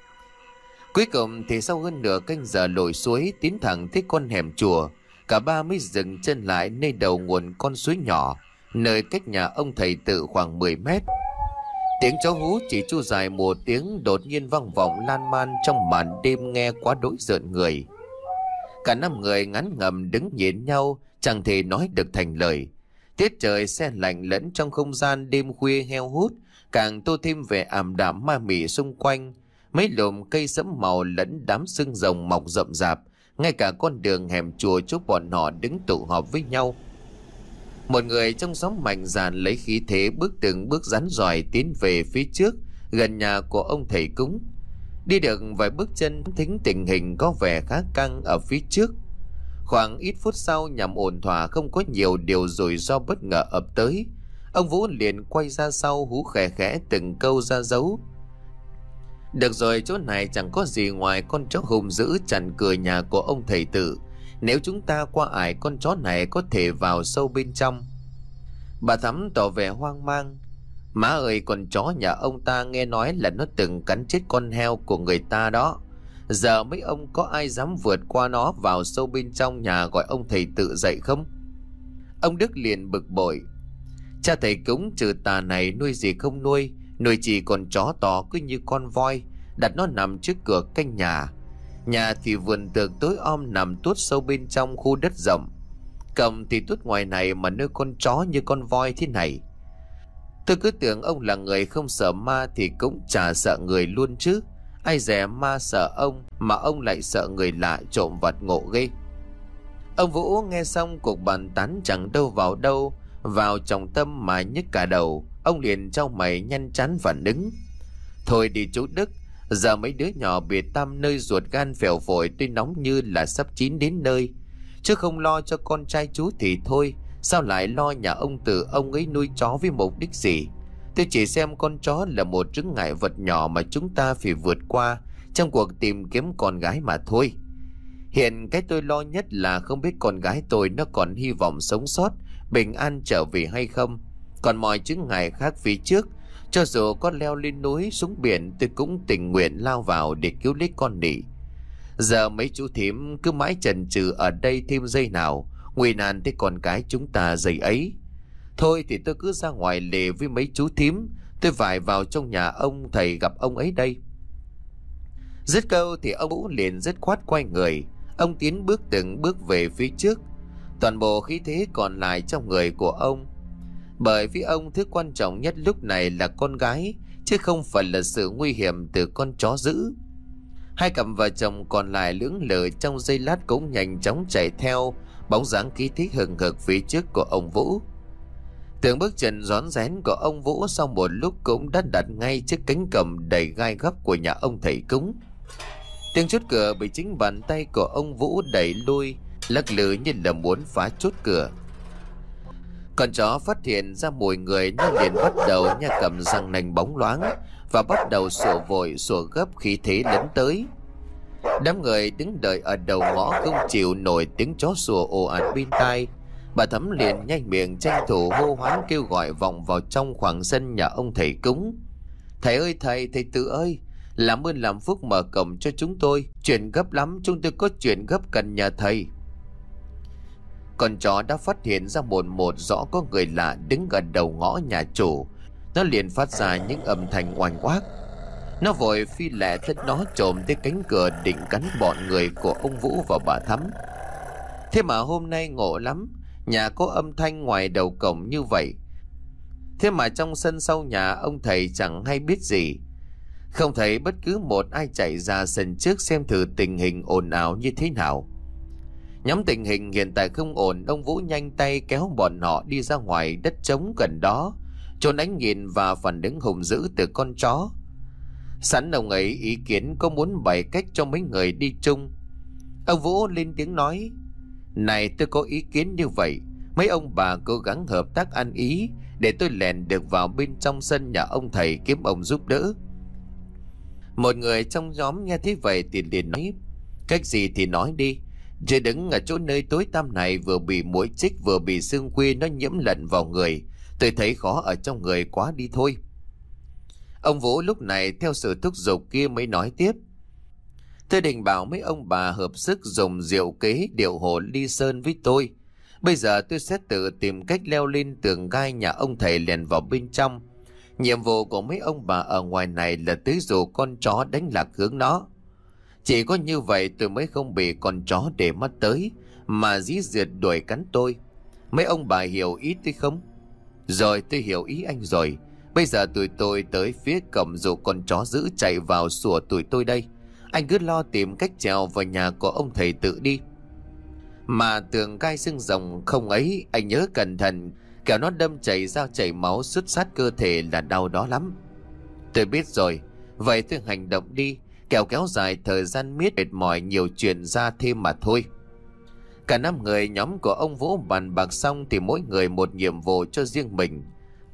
Cuối cùng thì sau hơn nửa canh giờ lội suối tiến thẳng tới con hẻm chùa, cả ba mới dừng chân lại nơi đầu nguồn con suối nhỏ, nơi cách nhà ông thầy tự khoảng mười mét. Tiếng chó hú chỉ chu dài một tiếng đột nhiên vang vọng lan man trong màn đêm nghe quá đỗi rợn người. Cả năm người ngán ngẩm đứng nhìn nhau, chẳng thể nói được thành lời. Tiết trời se lạnh lẫn trong không gian đêm khuya heo hút, càng tô thêm vẻ ảm đạm ma mị xung quanh. Mấy lùm cây sẫm màu lẫn đám sương rồng mọc rậm rạp, ngay cả con đường hẻm chùa chỗ bọn họ đứng tụ họp với nhau. Một người trong xóm mạnh dạn lấy khí thế bước từng bước rắn rỏi tiến về phía trước, gần nhà của ông thầy cúng. Đi được vài bước chân, thính tình hình có vẻ khá căng ở phía trước. Khoảng ít phút sau, nhằm ổn thỏa không có nhiều điều rủi ro bất ngờ ập tới, ông Vũ liền quay ra sau hú khẽ khẽ từng câu ra dấu. Được rồi, chỗ này chẳng có gì ngoài con chó hung dữ chặn cửa nhà của ông thầy tự. Nếu chúng ta qua ải con chó này có thể vào sâu bên trong. Bà Thắm tỏ vẻ hoang mang. Má ơi, con chó nhà ông ta nghe nói là nó từng cắn chết con heo của người ta đó. Giờ mấy ông có ai dám vượt qua nó vào sâu bên trong nhà gọi ông thầy tự dậy không? Ông Đức liền bực bội. Cha thầy cúng trừ tà này nuôi gì không nuôi, nuôi chỉ con chó to cứ như con voi, đặt nó nằm trước cửa canh nhà. Nhà thì vườn tược tối om nằm tuốt sâu bên trong khu đất rộng, cầm thì tuốt ngoài này mà nuôi con chó như con voi thế này. Tôi cứ tưởng ông là người không sợ ma thì cũng chả sợ người luôn chứ. Ai dè ma sợ ông mà ông lại sợ người lạ trộm vặt ngộ ghê. Ông Vũ nghe xong cuộc bàn tán chẳng đâu vào đâu, vào trọng tâm mà nhức cả đầu. Ông liền trao mày nhăn chán phản ứng. Thôi đi chú Đức, giờ mấy đứa nhỏ biệt tâm nơi ruột gan phèo phổi tôi nóng như là sắp chín đến nơi. Chứ không lo cho con trai chú thì thôi, sao lại lo nhà ông Tử ông ấy nuôi chó với mục đích gì? Tôi chỉ xem con chó là một chướng ngại vật nhỏ mà chúng ta phải vượt qua trong cuộc tìm kiếm con gái mà thôi. Hiện cái tôi lo nhất là không biết con gái tôi nó còn hy vọng sống sót, bình an trở về hay không. Còn mọi chướng ngại khác phía trước, cho dù có leo lên núi xuống biển tôi cũng tình nguyện lao vào để cứu lấy con nị. Giờ mấy chú thím cứ mãi chần chừ ở đây thêm giây nào, nguy nan tới con cái chúng ta giây ấy. Thôi thì tôi cứ ra ngoài lề với mấy chú thím, tôi phải vào trong nhà ông thầy gặp ông ấy đây. Dứt câu thì ông Vũ liền dứt khoát quay người. Ông tiến bước từng bước về phía trước, toàn bộ khí thế còn lại trong người của ông. Bởi vì ông thứ quan trọng nhất lúc này là con gái, chứ không phải là sự nguy hiểm từ con chó dữ. Hai cặp vợ chồng còn lại lưỡng lự trong giây lát cũng nhanh chóng chạy theo bóng dáng khí thế hừng hực phía trước của ông Vũ. Từng bước chân rón rén của ông Vũ sau một lúc cũng đã đặt ngay trước cánh cổng đầy gai góc của nhà ông thầy cúng. Tiếng chốt cửa bị chính bàn tay của ông Vũ đẩy lui, lắc lư như là muốn phá chốt cửa. Con chó phát hiện ra mùi người, nó liền bắt đầu nha cầm răng nanh bóng loáng và bắt đầu sủa vội sủa gấp khí thế lấn tới. Đám người đứng đợi ở đầu ngõ không chịu nổi tiếng chó sủa ồ ạt bên tai. Bà Thắm liền nhanh miệng tranh thủ hô hoán kêu gọi vọng vào trong khoảng sân nhà ông thầy cúng. Thầy ơi thầy, thầy Tự ơi, làm ơn làm phúc mở cổng cho chúng tôi, chuyện gấp lắm, chúng tôi có chuyện gấp cần nhờ thầy. Con chó đã phát hiện ra một một rõ có người lạ đứng gần đầu ngõ nhà chủ. Nó liền phát ra những âm thanh oanh oác. Nó vội phi lẹ thân nó trồm tới cánh cửa định cắn bọn người của ông Vũ và bà Thắm. Thế mà hôm nay ngộ lắm, nhà có âm thanh ngoài đầu cổng như vậy. Thế mà trong sân sau nhà ông thầy chẳng hay biết gì. Không thấy bất cứ một ai chạy ra sân trước xem thử tình hình ồn ào như thế nào. Nhóm tình hình hiện tại không ổn, ông Vũ nhanh tay kéo bọn họ đi ra ngoài đất trống gần đó, trốn ánh nhìn và phản ứng hùng dữ từ con chó. Sẵn ông ấy ý kiến có muốn bày cách cho mấy người đi chung. Ông Vũ lên tiếng nói: Này, tôi có ý kiến như vậy. Mấy ông bà cố gắng hợp tác ăn ý để tôi lèn được vào bên trong sân nhà ông thầy kiếm ông giúp đỡ. Một người trong nhóm nghe thế vậy thì liền nói: Cách gì thì nói đi, chứ đứng ở chỗ nơi tối tăm này vừa bị muỗi chích vừa bị xương quy nó nhiễm lẫn vào người, tôi thấy khó ở trong người quá đi thôi. Ông Vũ lúc này theo sự thúc giục kia mới nói tiếp: Tôi định bảo mấy ông bà hợp sức dùng diệu kế điệu hồ ly sơn với tôi. Bây giờ tôi sẽ tự tìm cách leo lên tường gai nhà ông thầy lèn vào bên trong. Nhiệm vụ của mấy ông bà ở ngoài này là tới dụ con chó đánh lạc hướng nó. Chỉ có như vậy tôi mới không bị con chó để mắt tới mà dí dượt đuổi cắn tôi. Mấy ông bà hiểu ý tôi không? Rồi, tôi hiểu ý anh rồi. Bây giờ tụi tôi tới phía cổng dụ con chó dữ chạy vào sủa tụi tôi đây. Anh cứ lo tìm cách trèo vào nhà của ông thầy tự đi. Mà tường gai xương rồng không ấy, anh nhớ cẩn thận, kẻo nó đâm chảy ra chảy máu xuất sát cơ thể là đau đó lắm. Tôi biết rồi, vậy tôi hành động đi, kẻo kéo dài thời gian miết mệt mỏi nhiều chuyện ra thêm mà thôi. Cả năm người nhóm của ông Vũ bàn bạc xong thì mỗi người một nhiệm vụ cho riêng mình.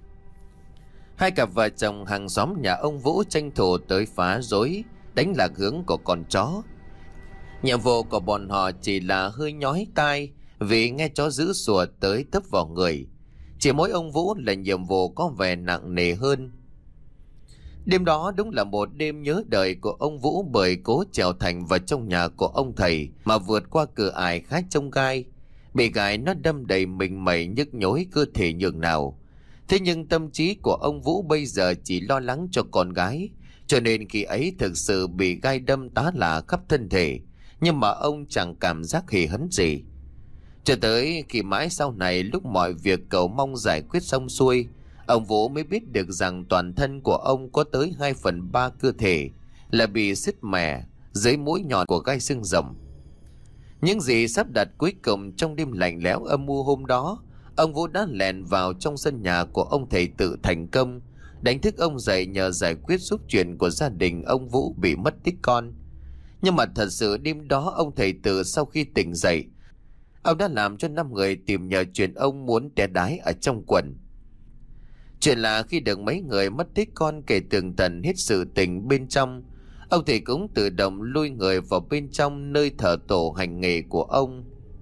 Hai cặp vợ chồng hàng xóm nhà ông Vũ tranh thủ tới phá rối đánh lạc hướng của con chó. Nhiệm vụ của bọn họ chỉ là hơi nhói tai vì nghe chó dữ sủa tới tấp vào người. Chỉ mỗi ông Vũ là nhiệm vụ có vẻ nặng nề hơn. Đêm đó đúng là một đêm nhớ đời của ông Vũ, bởi cố trèo thành vào trong nhà của ông thầy mà vượt qua cửa ải khá chông gai. Bị gai nó đâm đầy mình mẩy nhức nhối cơ thể nhường nào. Thế nhưng tâm trí của ông Vũ bây giờ chỉ lo lắng cho con gái, cho nên khi ấy thực sự bị gai đâm tá lả khắp thân thể, nhưng mà ông chẳng cảm giác hề hấn gì. Cho tới khi mãi sau này, lúc mọi việc cầu mong giải quyết xong xuôi, ông Vũ mới biết được rằng toàn thân của ông có tới hai phần ba cơ thể là bị sứt mẻ dưới mũi nhọn của gai xương rồng. Những gì sắp đặt cuối cùng trong đêm lạnh lẽo âm u hôm đó, ông Vũ đã lèn vào trong sân nhà của ông thầy tự thành công, đánh thức ông dậy nhờ giải quyết giúp chuyện của gia đình ông Vũ bị mất tích con. Nhưng mà thật sự đêm đó ông thầy tự sau khi tỉnh dậy, ông đã làm cho năm người tìm nhờ chuyện ông muốn té đái ở trong quần. Chuyện là khi được mấy người mất tích con kể tường tận hết sự tình bên trong, ông thầy cũng tự động lui người vào bên trong nơi thờ tổ hành nghề của ông.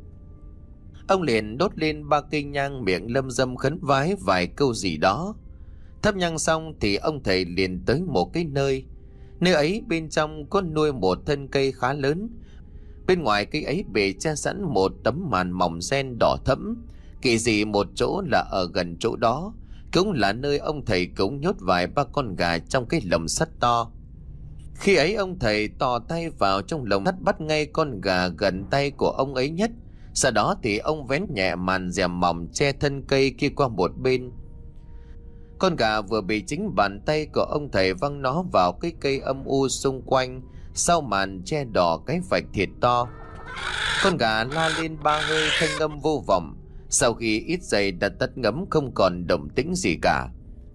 Ông liền đốt lên ba cây nhang, miệng lâm dâm khấn vái vài câu gì đó. Thắp nhang xong thì ông thầy liền tới một cái nơi. Nơi ấy bên trong có nuôi một thân cây khá lớn. Bên ngoài cây ấy bề che sẵn một tấm màn mỏng sen đỏ thẫm. Kỳ dị một chỗ là ở gần chỗ đó cũng là nơi ông thầy cũng nhốt vài ba con gà trong cái lồng sắt to. Khi ấy ông thầy tò tay vào trong lồng sắt bắt ngay con gà gần tay của ông ấy nhất. Sau đó thì ông vén nhẹ màn rèm mỏng che thân cây kia qua một bên. Con gà vừa bị chính bàn tay của ông thầy văng nó vào cái cây âm u xung quanh, sau màn che đỏ cái vạch thịt to. Con gà la lên ba hơi thanh âm vô vọng. Sau khi ít giây đã tắt ngấm không còn động tĩnh gì cả.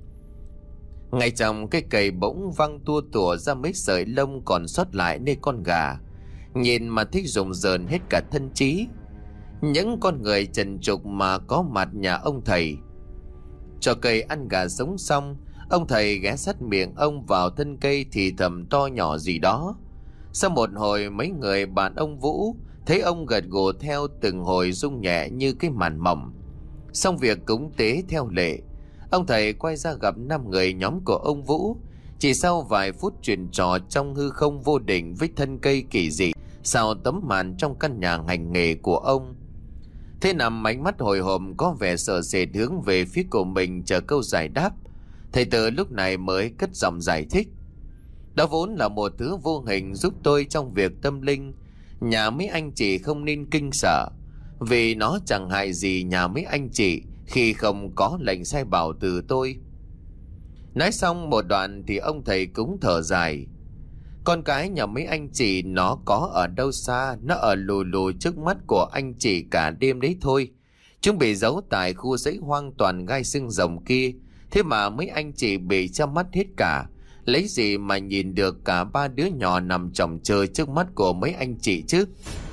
Ngay trong cái cây bỗng văng tua tủa ra mấy sợi lông còn sót lại nơi con gà. Nhìn mà thích rùng rợn hết cả thân trí. Những con người trần trục mà có mặt nhà ông thầy. Cho cây ăn gà sống xong, ông thầy ghé sát miệng ông vào thân cây thì thầm to nhỏ gì đó. Sau một hồi mấy người bạn ông Vũ thấy ông gật gù theo từng hồi rung nhẹ như cái màn mỏng. Xong việc cúng tế theo lệ, ông thầy quay ra gặp năm người nhóm của ông Vũ. Chỉ sau vài phút chuyện trò trong hư không vô định với thân cây kỳ dị sau tấm màn trong căn nhà hành nghề của ông, thế nằm ánh mắt hồi hộp có vẻ sợ sệt hướng về phía của mình chờ câu giải đáp. Thầy tự lúc này mới cất giọng giải thích: đó vốn là một thứ vô hình giúp tôi trong việc tâm linh. Nhà mấy anh chị không nên kinh sợ, vì nó chẳng hại gì nhà mấy anh chị khi không có lệnh sai bảo từ tôi. Nói xong một đoạn thì ông thầy cũng thở dài. Con cái nhà mấy anh chị nó có ở đâu xa, nó ở lù lù trước mắt của anh chị cả đêm đấy thôi. Chúng bị giấu tại khu dãy hoang toàn gai xương rồng kia, Thế mà mấy anh chị bị che mắt hết cả, lấy gì mà nhìn được cả ba đứa nhỏ nằm chồng chơi trước mắt của mấy anh chị chứ?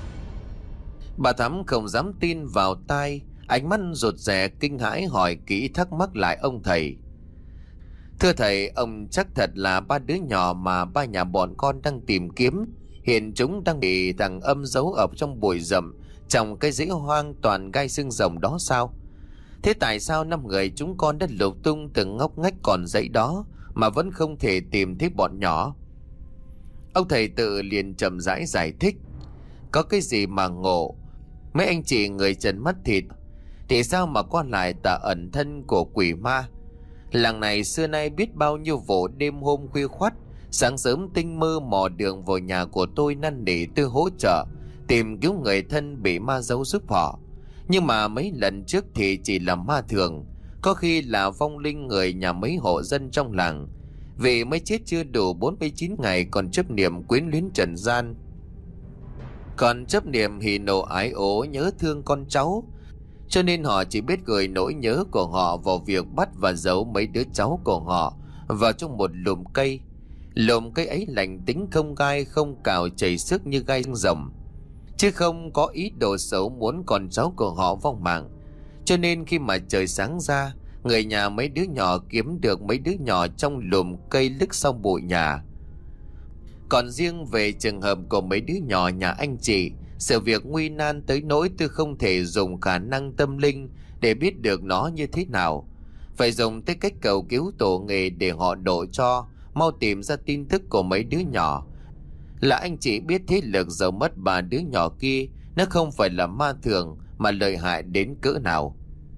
Bà Thắm không dám tin vào tai, ánh mắt rụt rè kinh hãi hỏi kỹ thắc mắc lại ông thầy. Thưa thầy, ông chắc thật là ba đứa nhỏ mà ba nhà bọn con đang tìm kiếm, hiện chúng đang bị thằng Âm giấu ở trong bụi rậm, trong cái rẫy hoang toàn gai xương rồng đó sao? Thế tại sao năm người chúng con đã lục tung từng ngóc ngách còn dãy đó mà vẫn không thể tìm thấy bọn nhỏ? Ông thầy tự liền chậm rãi giải thích. Có cái gì mà ngộ? Mấy anh chị người trần mắt thịt thì sao mà qua lại tà ẩn thân của quỷ ma? Làng này xưa nay biết bao nhiêu vụ đêm hôm khuya khoắt, sáng sớm tinh mơ mò đường vào nhà của tôi năn nỉ tôi hỗ trợ tìm cứu người thân bị ma giấu giúp họ. Nhưng mà mấy lần trước thì chỉ là ma thường, có khi là vong linh người nhà mấy hộ dân trong làng, vì mới chết chưa đủ bốn mươi chín ngày còn chấp niệm quyến luyến trần gian, còn chấp niệm hỉ nộ ái ố nhớ thương con cháu, cho nên họ chỉ biết gửi nỗi nhớ của họ vào việc bắt và giấu mấy đứa cháu của họ vào trong một lùm cây. Lùm cây ấy lành tính, không gai không cào, chảy xước như gai rồng, chứ không có ý đồ xấu muốn con cháu của họ vong mạng. Cho nên khi mà trời sáng ra, người nhà mấy đứa nhỏ kiếm được mấy đứa nhỏ trong lùm cây lức sau bụi nhà. Còn riêng về trường hợp của mấy đứa nhỏ nhà anh chị, sự việc nguy nan tới nỗi tôi không thể dùng khả năng tâm linh để biết được nó như thế nào, phải dùng tới cách cầu cứu tổ nghề để họ độ cho mau tìm ra tin tức của mấy đứa nhỏ, là anh chị biết thế lực giấu mất ba đứa nhỏ kia nó không phải là ma thường mà lợi hại đến cỡ nào.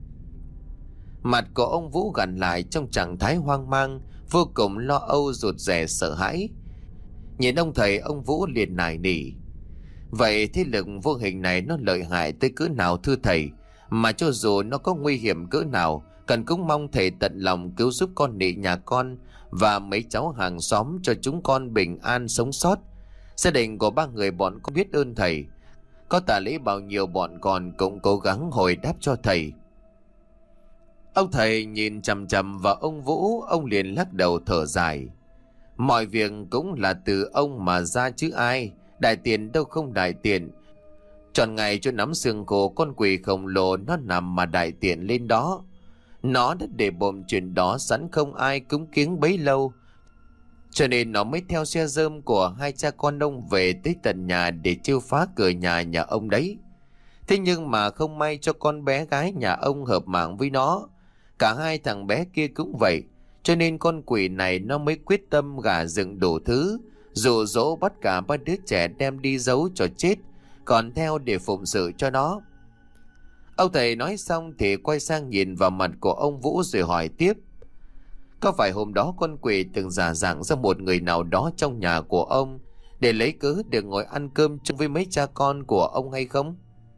Mặt của ông Vũ gằn lại trong trạng thái hoang mang, vô cùng lo âu, rụt rè sợ hãi. Nhìn ông thầy, ông Vũ liền nài nỉ. Vậy thế lực vô hình này nó lợi hại tới cỡ nào thưa thầy? Mà cho dù nó có nguy hiểm cỡ nào, cần cũng mong thầy tận lòng cứu giúp con nị nhà con và mấy cháu hàng xóm cho chúng con bình an sống sót. Gia đình của ba người bọn con biết ơn thầy, có tà lễ bao nhiêu bọn con cũng cố gắng hồi đáp cho thầy. Ông thầy nhìn chằm chằm vào ông Vũ, ông liền lắc đầu thở dài. Mọi việc cũng là từ ông mà ra chứ ai, đại tiền đâu không đại tiền. Tròn ngày cho nắm xương cổ con quỷ khổng lồ nó nằm mà đại tiện lên đó. Nó đã để bồm chuyện đó sẵn, không ai cúng kiếng bấy lâu, cho nên nó mới theo xe rơm của hai cha con ông về tới tận nhà để chiêu phá cửa nhà nhà ông đấy. Thế nhưng mà không may cho con bé gái nhà ông hợp mạng với nó, cả hai thằng bé kia cũng vậy, cho nên con quỷ này nó mới quyết tâm gả dựng đủ thứ, dụ dỗ bắt cả ba đứa trẻ đem đi giấu cho chết, còn theo để phụng sự cho nó. Ông thầy nói xong thì quay sang nhìn vào mặt của ông Vũ rồi hỏi tiếp. Có phải hôm đó con quỷ từng giả dạng ra một người nào đó trong nhà của ông để lấy cớ được ngồi ăn cơm chung với mấy cha con của ông hay không?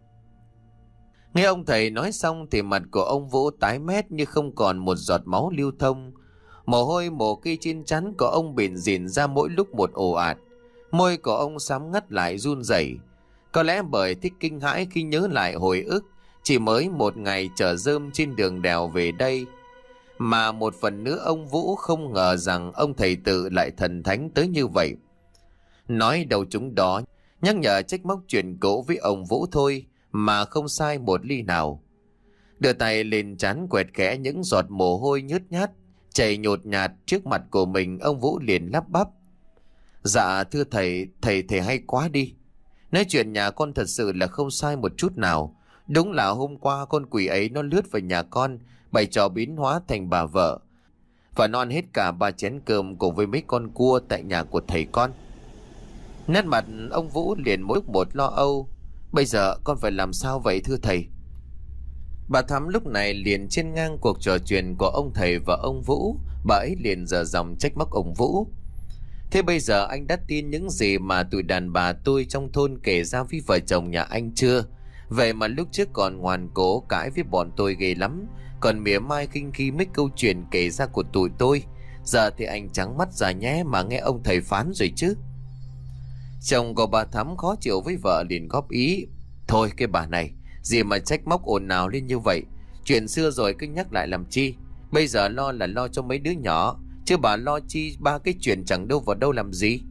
Nghe ông thầy nói xong thì mặt của ông Vũ tái mét như không còn một giọt máu lưu thông. Mồ hôi mồ kê trên trán của ông bìn rìn ra mỗi lúc một ồ ạt. Môi của ông sám ngắt lại run rẩy. Có lẽ bởi thích kinh hãi khi nhớ lại hồi ức chỉ mới một ngày chở rơm trên đường đèo về đây, mà một phần nữa ông Vũ không ngờ rằng ông thầy tự lại thần thánh tới như vậy. Nói đầu chúng đó nhắc nhở trách móc chuyện cũ với ông Vũ thôi mà không sai một ly nào. Đưa tay lên trán quẹt khẽ những giọt mồ hôi nhớt nhát chảy nhột nhạt trước mặt của mình, ông Vũ liền lắp bắp. Dạ thưa thầy, thầy thầy hay quá đi. Nói chuyện nhà con thật sự là không sai một chút nào. Đúng là hôm qua con quỷ ấy nó lướt vào nhà con, bày trò biến hóa thành bà vợ, và nó ăn hết cả ba chén cơm cùng với mấy con cua tại nhà của thầy con. Nét mặt ông Vũ liền mỗi lúc một lo âu. Bây giờ con phải làm sao vậy thưa thầy? Bà Thắm lúc này liền chen ngang cuộc trò chuyện của ông thầy và ông Vũ. Bà ấy liền dở dòng trách móc ông Vũ. Thế bây giờ anh đã tin những gì mà tụi đàn bà tôi trong thôn kể ra với vợ chồng nhà anh chưa? Vậy mà lúc trước còn ngoan cố cãi với bọn tôi ghê lắm, còn mỉa mai khinh khi mấy câu chuyện kể ra của tụi tôi. Giờ thì anh trắng mắt ra nhé mà nghe ông thầy phán rồi chứ. Chồng của bà Thắm khó chịu với vợ liền góp ý. Thôi cái bà này, gì mà trách móc ồn ào lên như vậy? Chuyện xưa rồi cứ nhắc lại làm chi? Bây giờ lo là lo cho mấy đứa nhỏ, chứ bà lo chi ba cái chuyện chẳng đâu vào đâu làm gì.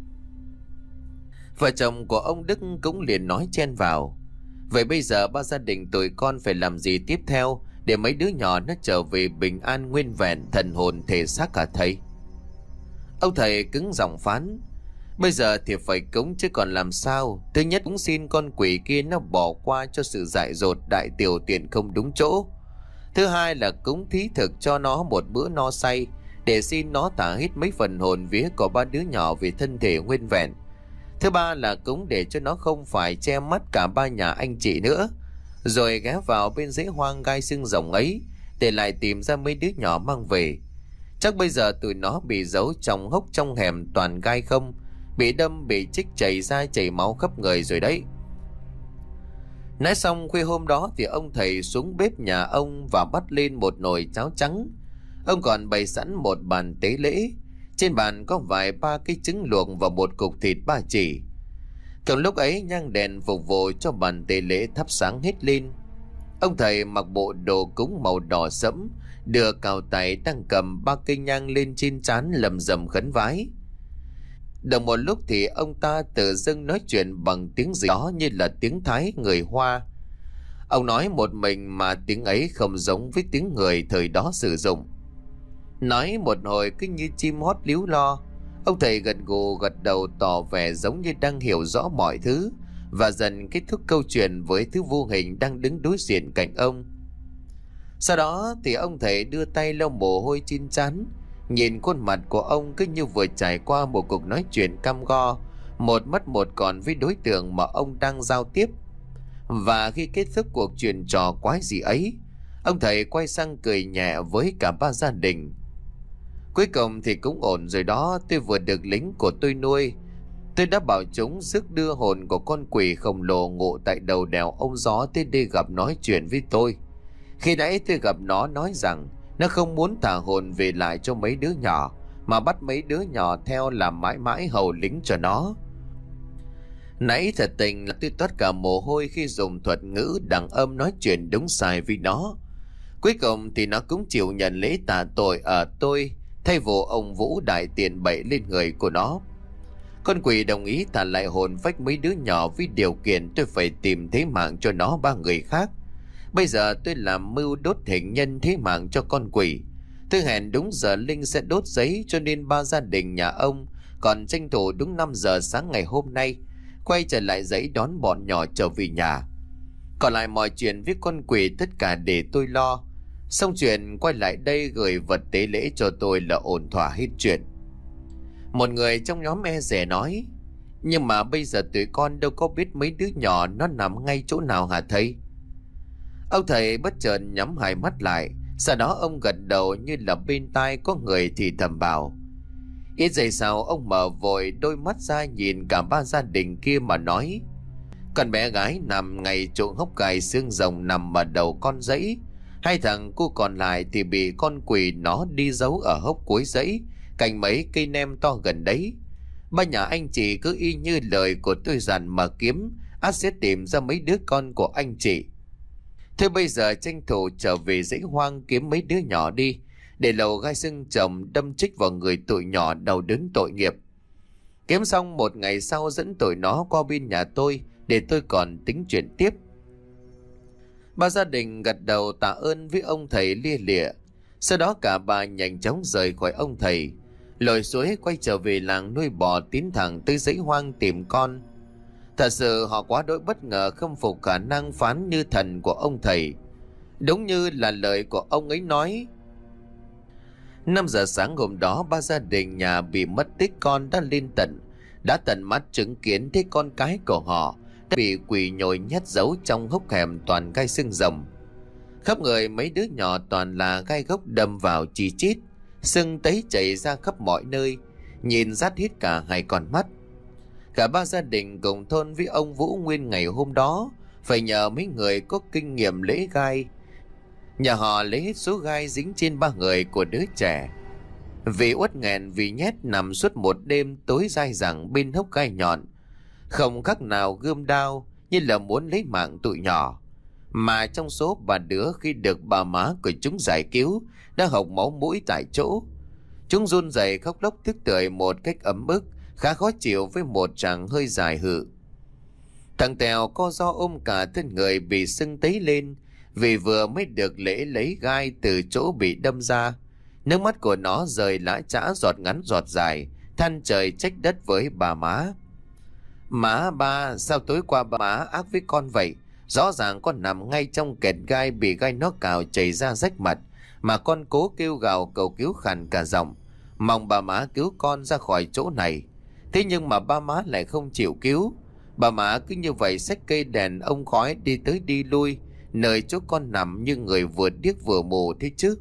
Vợ chồng của ông Đức cũng liền nói chen vào. Vậy bây giờ ba gia đình tụi con phải làm gì tiếp theo để mấy đứa nhỏ nó trở về bình an nguyên vẹn, thần hồn thể xác cả thầy? Ông thầy cứng giọng phán. Bây giờ thì phải cúng chứ còn làm sao. Thứ nhất cũng xin con quỷ kia nó bỏ qua cho sự dại dột đại tiểu tiện không đúng chỗ. Thứ hai là cúng thí thực cho nó một bữa no say, để xin nó thả hết mấy phần hồn vía của ba đứa nhỏ về thân thể nguyên vẹn. Thứ ba là cúng để cho nó không phải che mắt cả ba nhà anh chị nữa, rồi ghé vào bên dãy hoang gai xương rồng ấy để lại tìm ra mấy đứa nhỏ mang về. Chắc bây giờ tụi nó bị giấu trong hốc trong hẻm toàn gai không, bị đâm bị chích chảy ra chảy máu khắp người rồi đấy. Nói xong khuya hôm đó thì ông thầy xuống bếp nhà ông và bắt lên một nồi cháo trắng. Ông còn bày sẵn một bàn tế lễ. Trên bàn có vài ba cái trứng luộc và một cục thịt ba chỉ. Còn lúc ấy nhang đèn phục vụ cho bàn tế lễ thắp sáng hết lên. Ông thầy mặc bộ đồ cúng màu đỏ sẫm, đưa cào tay đang cầm ba cây nhang lên trên trán lầm rầm khấn vái. Được một lúc thì ông ta tự dưng nói chuyện bằng tiếng gì đó như là tiếng Thái người Hoa. Ông nói một mình mà tiếng ấy không giống với tiếng người thời đó sử dụng. Nói một hồi cứ như chim hót líu lo. Ông thầy gật gù gật đầu tỏ vẻ giống như đang hiểu rõ mọi thứ, và dần kết thúc câu chuyện với thứ vô hình đang đứng đối diện cạnh ông. Sau đó thì ông thầy đưa tay lau mồ hôi trên trán. Nhìn khuôn mặt của ông cứ như vừa trải qua một cuộc nói chuyện cam go, một mất một còn với đối tượng mà ông đang giao tiếp. Và khi kết thúc cuộc chuyện trò quái gì ấy, ông thầy quay sang cười nhẹ với cả ba gia đình. Cuối cùng thì cũng ổn rồi đó, tôi vừa được lính của tôi nuôi. Tôi đã bảo chúng rước đưa hồn của con quỷ khổng lồ ngụ tại đầu đèo ông Gió tới đây gặp nói chuyện với tôi. Khi nãy tôi gặp nó nói rằng nó không muốn thả hồn về lại cho mấy đứa nhỏ, mà bắt mấy đứa nhỏ theo làm mãi mãi hầu lính cho nó. Nãy thật tình là tôi toát cả mồ hôi khi dùng thuật ngữ đằng âm nói chuyện đúng sai với nó. Cuối cùng thì nó cũng chịu nhận lễ tạ tội ở tôi, thay vô ông Vũ đại tiền bậy lên người của nó. Con quỷ đồng ý thả lại hồn vách mấy đứa nhỏ với điều kiện tôi phải tìm thế mạng cho nó ba người khác. Bây giờ tôi làm mưu đốt hình nhân thế mạng cho con quỷ. Tôi hẹn đúng giờ Linh sẽ đốt giấy, cho nên ba gia đình nhà ông còn tranh thủ đúng năm giờ sáng ngày hôm nay quay trở lại giấy đón bọn nhỏ trở về nhà. Còn lại mọi chuyện với con quỷ tất cả để tôi lo. Xong chuyện quay lại đây gửi vật tế lễ cho tôi là ổn thỏa hết chuyện. Một người trong nhóm e dè nói: nhưng mà bây giờ tụi con đâu có biết mấy đứa nhỏ nó nằm ngay chỗ nào hả thầy? Ông thầy bất chợt nhắm hai mắt lại, sau đó ông gật đầu như là bên tai có người thì thầm bảo. Ít giây sau ông mở vội đôi mắt ra nhìn cả ba gia đình kia mà nói: con bé gái nằm ngay chỗ hốc gai xương rồng nằm ở đầu con dãy. Hai thằng cu còn lại thì bị con quỷ nó đi giấu ở hốc cuối dãy, cạnh mấy cây nem to gần đấy. Ba nhà anh chị cứ y như lời của tôi dặn mà kiếm, ắt sẽ tìm ra mấy đứa con của anh chị. Thôi bây giờ tranh thủ trở về dãy hoang kiếm mấy đứa nhỏ đi, để lầu gai xương chồng đâm chích vào người tụi nhỏ đau đớn tội nghiệp. Kiếm xong một ngày sau dẫn tụi nó qua bên nhà tôi để tôi còn tính chuyện tiếp. Ba gia đình gật đầu tạ ơn với ông thầy lia lịa. Sau đó cả ba nhanh chóng rời khỏi ông thầy, lội suối quay trở về làng nuôi bò, tiến thẳng tới dãy hoang tìm con. Thật sự họ quá đỗi bất ngờ khâm phục khả năng phán như thần của ông thầy. Đúng như là lời của ông ấy nói. Năm giờ sáng hôm đó, ba gia đình nhà bị mất tích con đã lên tận, đã tận mắt chứng kiến thấy con cái của họ đã bị quỷ nhồi nhét giấu trong hốc hẻm toàn gai xương rồng. Khắp người mấy đứa nhỏ toàn là gai gốc đâm vào chi chít, sưng tấy chảy ra khắp mọi nơi, nhìn rát hết cả hai con mắt. Cả ba gia đình cùng thôn với ông Vũ nguyên ngày hôm đó phải nhờ mấy người có kinh nghiệm lấy gai. Nhà họ lấy hết số gai dính trên ba người của đứa trẻ. Vì uất nghẹn vì nhét nằm suốt một đêm tối dai dẳng bên hốc gai nhọn, không khác nào gươm đao, như là muốn lấy mạng tụi nhỏ. Mà trong số ba đứa khi được bà má của chúng giải cứu đã hộc máu mũi tại chỗ. Chúng run rẩy khóc lóc tức tưởi một cách ấm ức, khá khó chịu với một tràng hơi dài hự. Thằng Tèo co ro ôm cả thân người bị sưng tấy lên vì vừa mới được lễ lấy gai từ chỗ bị đâm ra. Nước mắt của nó rơi lã chã giọt ngắn giọt dài, than trời trách đất với bà má. Má ba, sao tối qua bà má ác với con vậy? Rõ ràng con nằm ngay trong kẹt gai, bị gai nó cào chảy ra rách mặt, mà con cố kêu gào cầu cứu khàn cả giọng, mong bà má cứu con ra khỏi chỗ này. Thế nhưng mà ba má lại không chịu cứu. Bà má cứ như vậy xách cây đèn ông khói đi tới đi lui, nơi chỗ con nằm như người vừa điếc vừa mù thế chứ.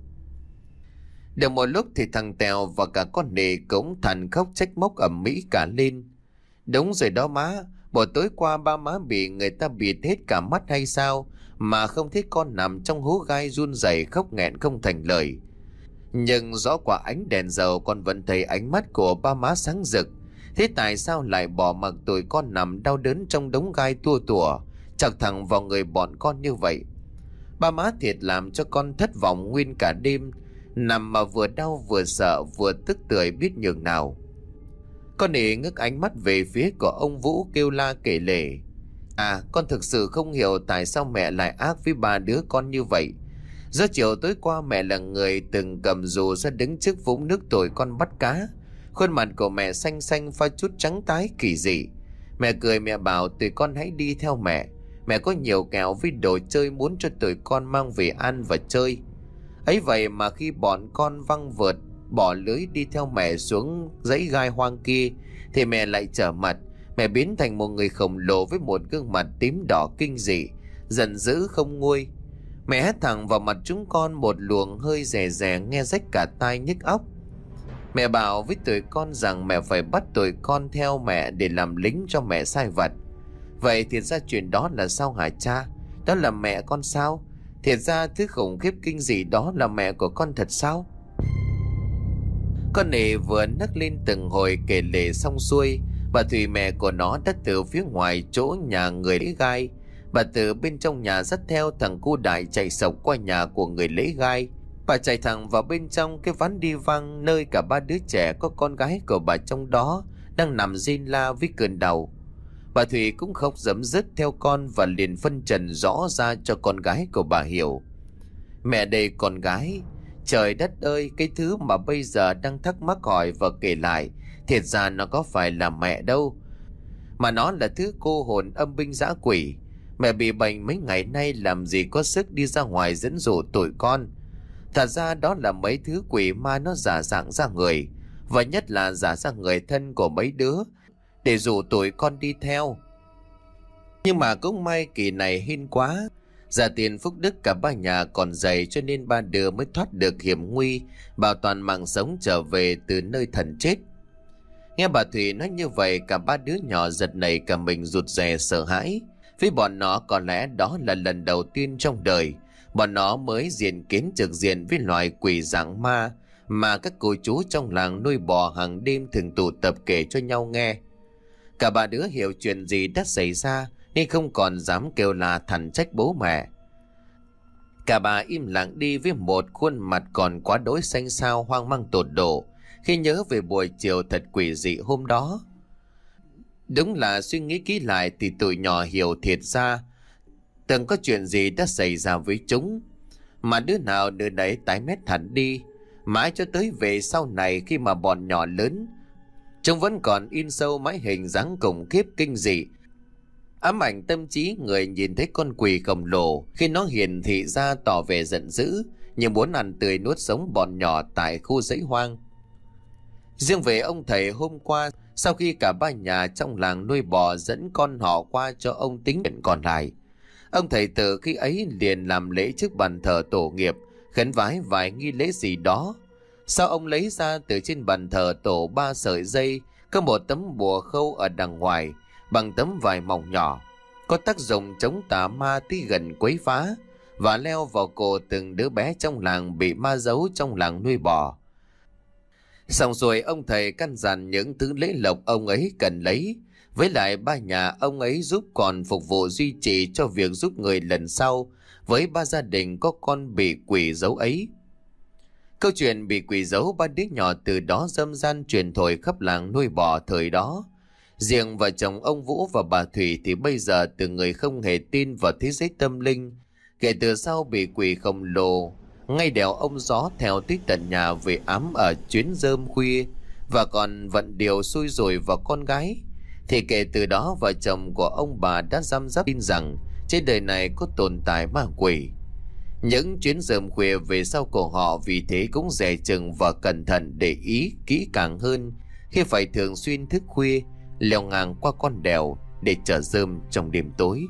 Được một lúc thì thằng Tèo và cả con nề cũng thằn khóc trách móc ầm mỹ cả lên. Đúng rồi đó má, buổi tối qua ba má bị người ta bịt hết cả mắt hay sao mà không thấy con nằm trong hố gai run rẩy khóc nghẹn không thành lời. Nhưng rõ qua ánh đèn dầu con vẫn thấy ánh mắt của ba má sáng rực. Thế tại sao lại bỏ mặc tụi con nằm đau đớn trong đống gai tua tủa, chọc thẳng vào người bọn con như vậy? Ba má thiệt làm cho con thất vọng nguyên cả đêm, nằm mà vừa đau vừa sợ vừa tức tưởi biết nhường nào. Con nỉ ngước ánh mắt về phía của ông Vũ kêu la kể lể. À, con thực sự không hiểu tại sao mẹ lại ác với ba đứa con như vậy. Giữa chiều tối qua mẹ là người từng cầm dù ra đứng trước vũng nước tồi con bắt cá. Khuôn mặt của mẹ xanh xanh pha chút trắng tái kỳ dị. Mẹ cười mẹ bảo tụi con hãy đi theo mẹ. Mẹ có nhiều kẹo với đồ chơi muốn cho tụi con mang về ăn và chơi. Ấy vậy mà khi bọn con văng vượt bỏ lưới đi theo mẹ xuống dãy gai hoang kia thì mẹ lại trở mặt. Mẹ biến thành một người khổng lồ với một gương mặt tím đỏ kinh dị, giận dữ không nguôi. Mẹ hét thẳng vào mặt chúng con một luồng hơi rè rè nghe rách cả tai nhức óc. Mẹ bảo với tụi con rằng mẹ phải bắt tụi con theo mẹ để làm lính cho mẹ sai vặt. Vậy thiệt ra chuyện đó là sao hả cha? Đó là mẹ con sao? Thiệt ra thứ khủng khiếp kinh dị đó là mẹ của con thật sao? Con nỉ vừa nấc lên từng hồi kể lể xong xuôi, bà Thùy mẹ của nó đã từ phía ngoài chỗ nhà người lấy gai. Bà từ bên trong nhà dắt theo thằng cu Đại chạy sộc qua nhà của người lấy gai. Bà chạy thẳng vào bên trong cái ván đi văng nơi cả ba đứa trẻ có con gái của bà trong đó đang nằm rên la với cơn đau. Bà Thùy cũng khóc rấm rứt theo con và liền phân trần rõ ra cho con gái của bà hiểu. Mẹ đây con gái, trời đất ơi, cái thứ mà bây giờ đang thắc mắc hỏi và kể lại thiệt ra nó có phải là mẹ đâu, mà nó là thứ cô hồn âm binh dã quỷ. Mẹ bị bệnh mấy ngày nay làm gì có sức đi ra ngoài dẫn dụ tụi con. Thật ra đó là mấy thứ quỷ ma nó giả dạng ra người, và nhất là giả sang người thân của mấy đứa để dụ tụi con đi theo. Nhưng mà cũng may kỳ này hên quá, gia tiền phúc đức cả ba nhà còn dày cho nên ba đứa mới thoát được hiểm nguy, bảo toàn mạng sống trở về từ nơi thần chết. Nghe bà Thùy nói như vậy, cả ba đứa nhỏ giật nảy cả mình rụt rè sợ hãi. Với bọn nó có lẽ đó là lần đầu tiên trong đời bọn nó mới diện kiến trực diện với loài quỷ dạng ma mà các cô chú trong làng nuôi bò hàng đêm thường tụ tập kể cho nhau nghe. Cả ba đứa hiểu chuyện gì đã xảy ra nên không còn dám kêu là thằn trách bố mẹ. Cả bà im lặng đi với một khuôn mặt còn quá đỗi xanh xao hoang mang tột độ khi nhớ về buổi chiều thật quỷ dị hôm đó. Đúng là suy nghĩ kỹ lại thì tụi nhỏ hiểu thiệt ra từng có chuyện gì đã xảy ra với chúng, mà đứa nào đứa đấy tái mét hẳn đi. Mãi cho tới về sau này khi mà bọn nhỏ lớn, chúng vẫn còn in sâu mái hình dáng khủng khiếp kinh dị, ám ảnh tâm trí người nhìn thấy con quỷ khổng lồ khi nó hiển thị ra tỏ vẻ giận dữ như muốn ăn tươi nuốt sống bọn nhỏ tại khu dãy hoang. Riêng về ông thầy hôm qua, sau khi cả ba nhà trong làng nuôi bò dẫn con họ qua cho ông tính chuyện còn lại, ông thầy từ khi ấy liền làm lễ trước bàn thờ tổ nghiệp, khấn vái vài nghi lễ gì đó. Sau ông lấy ra từ trên bàn thờ tổ ba sợi dây, có một tấm bùa khâu ở đằng ngoài bằng tấm vải mỏng nhỏ, có tác dụng chống tà ma tí gần quấy phá, và leo vào cổ từng đứa bé trong làng bị ma giấu trong làng nuôi bò. Xong rồi ông thầy căn dặn những thứ lễ lộc ông ấy cần lấy, với lại ba nhà ông ấy giúp còn phục vụ duy trì cho việc giúp người lần sau với ba gia đình có con bị quỷ giấu ấy. Câu chuyện bị quỷ giấu ba đứa nhỏ từ đó dâm gian truyền thổi khắp làng nuôi bò thời đó. Riêng vợ chồng ông Vũ và bà Thủy thì bây giờ từ người không hề tin vào thế giới tâm linh, kể từ sau bị quỷ khổng lồ ngay đèo ông gió theo tới tận nhà về ám ở chuyến rơm khuya, và còn vận điều xui rủi vào con gái, thì kể từ đó vợ chồng của ông bà đã răm rắp tin rằng trên đời này có tồn tại ma quỷ. Những chuyến rơm khuya về sau của họ vì thế cũng dè chừng và cẩn thận để ý kỹ càng hơn khi phải thường xuyên thức khuya leo ngang qua con đèo để chở rơm trong đêm tối.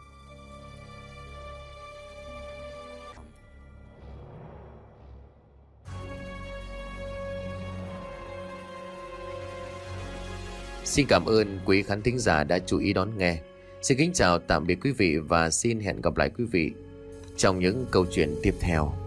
Xin cảm ơn quý khán thính giả đã chú ý đón nghe. Xin kính chào tạm biệt quý vị và xin hẹn gặp lại quý vị trong những câu chuyện tiếp theo.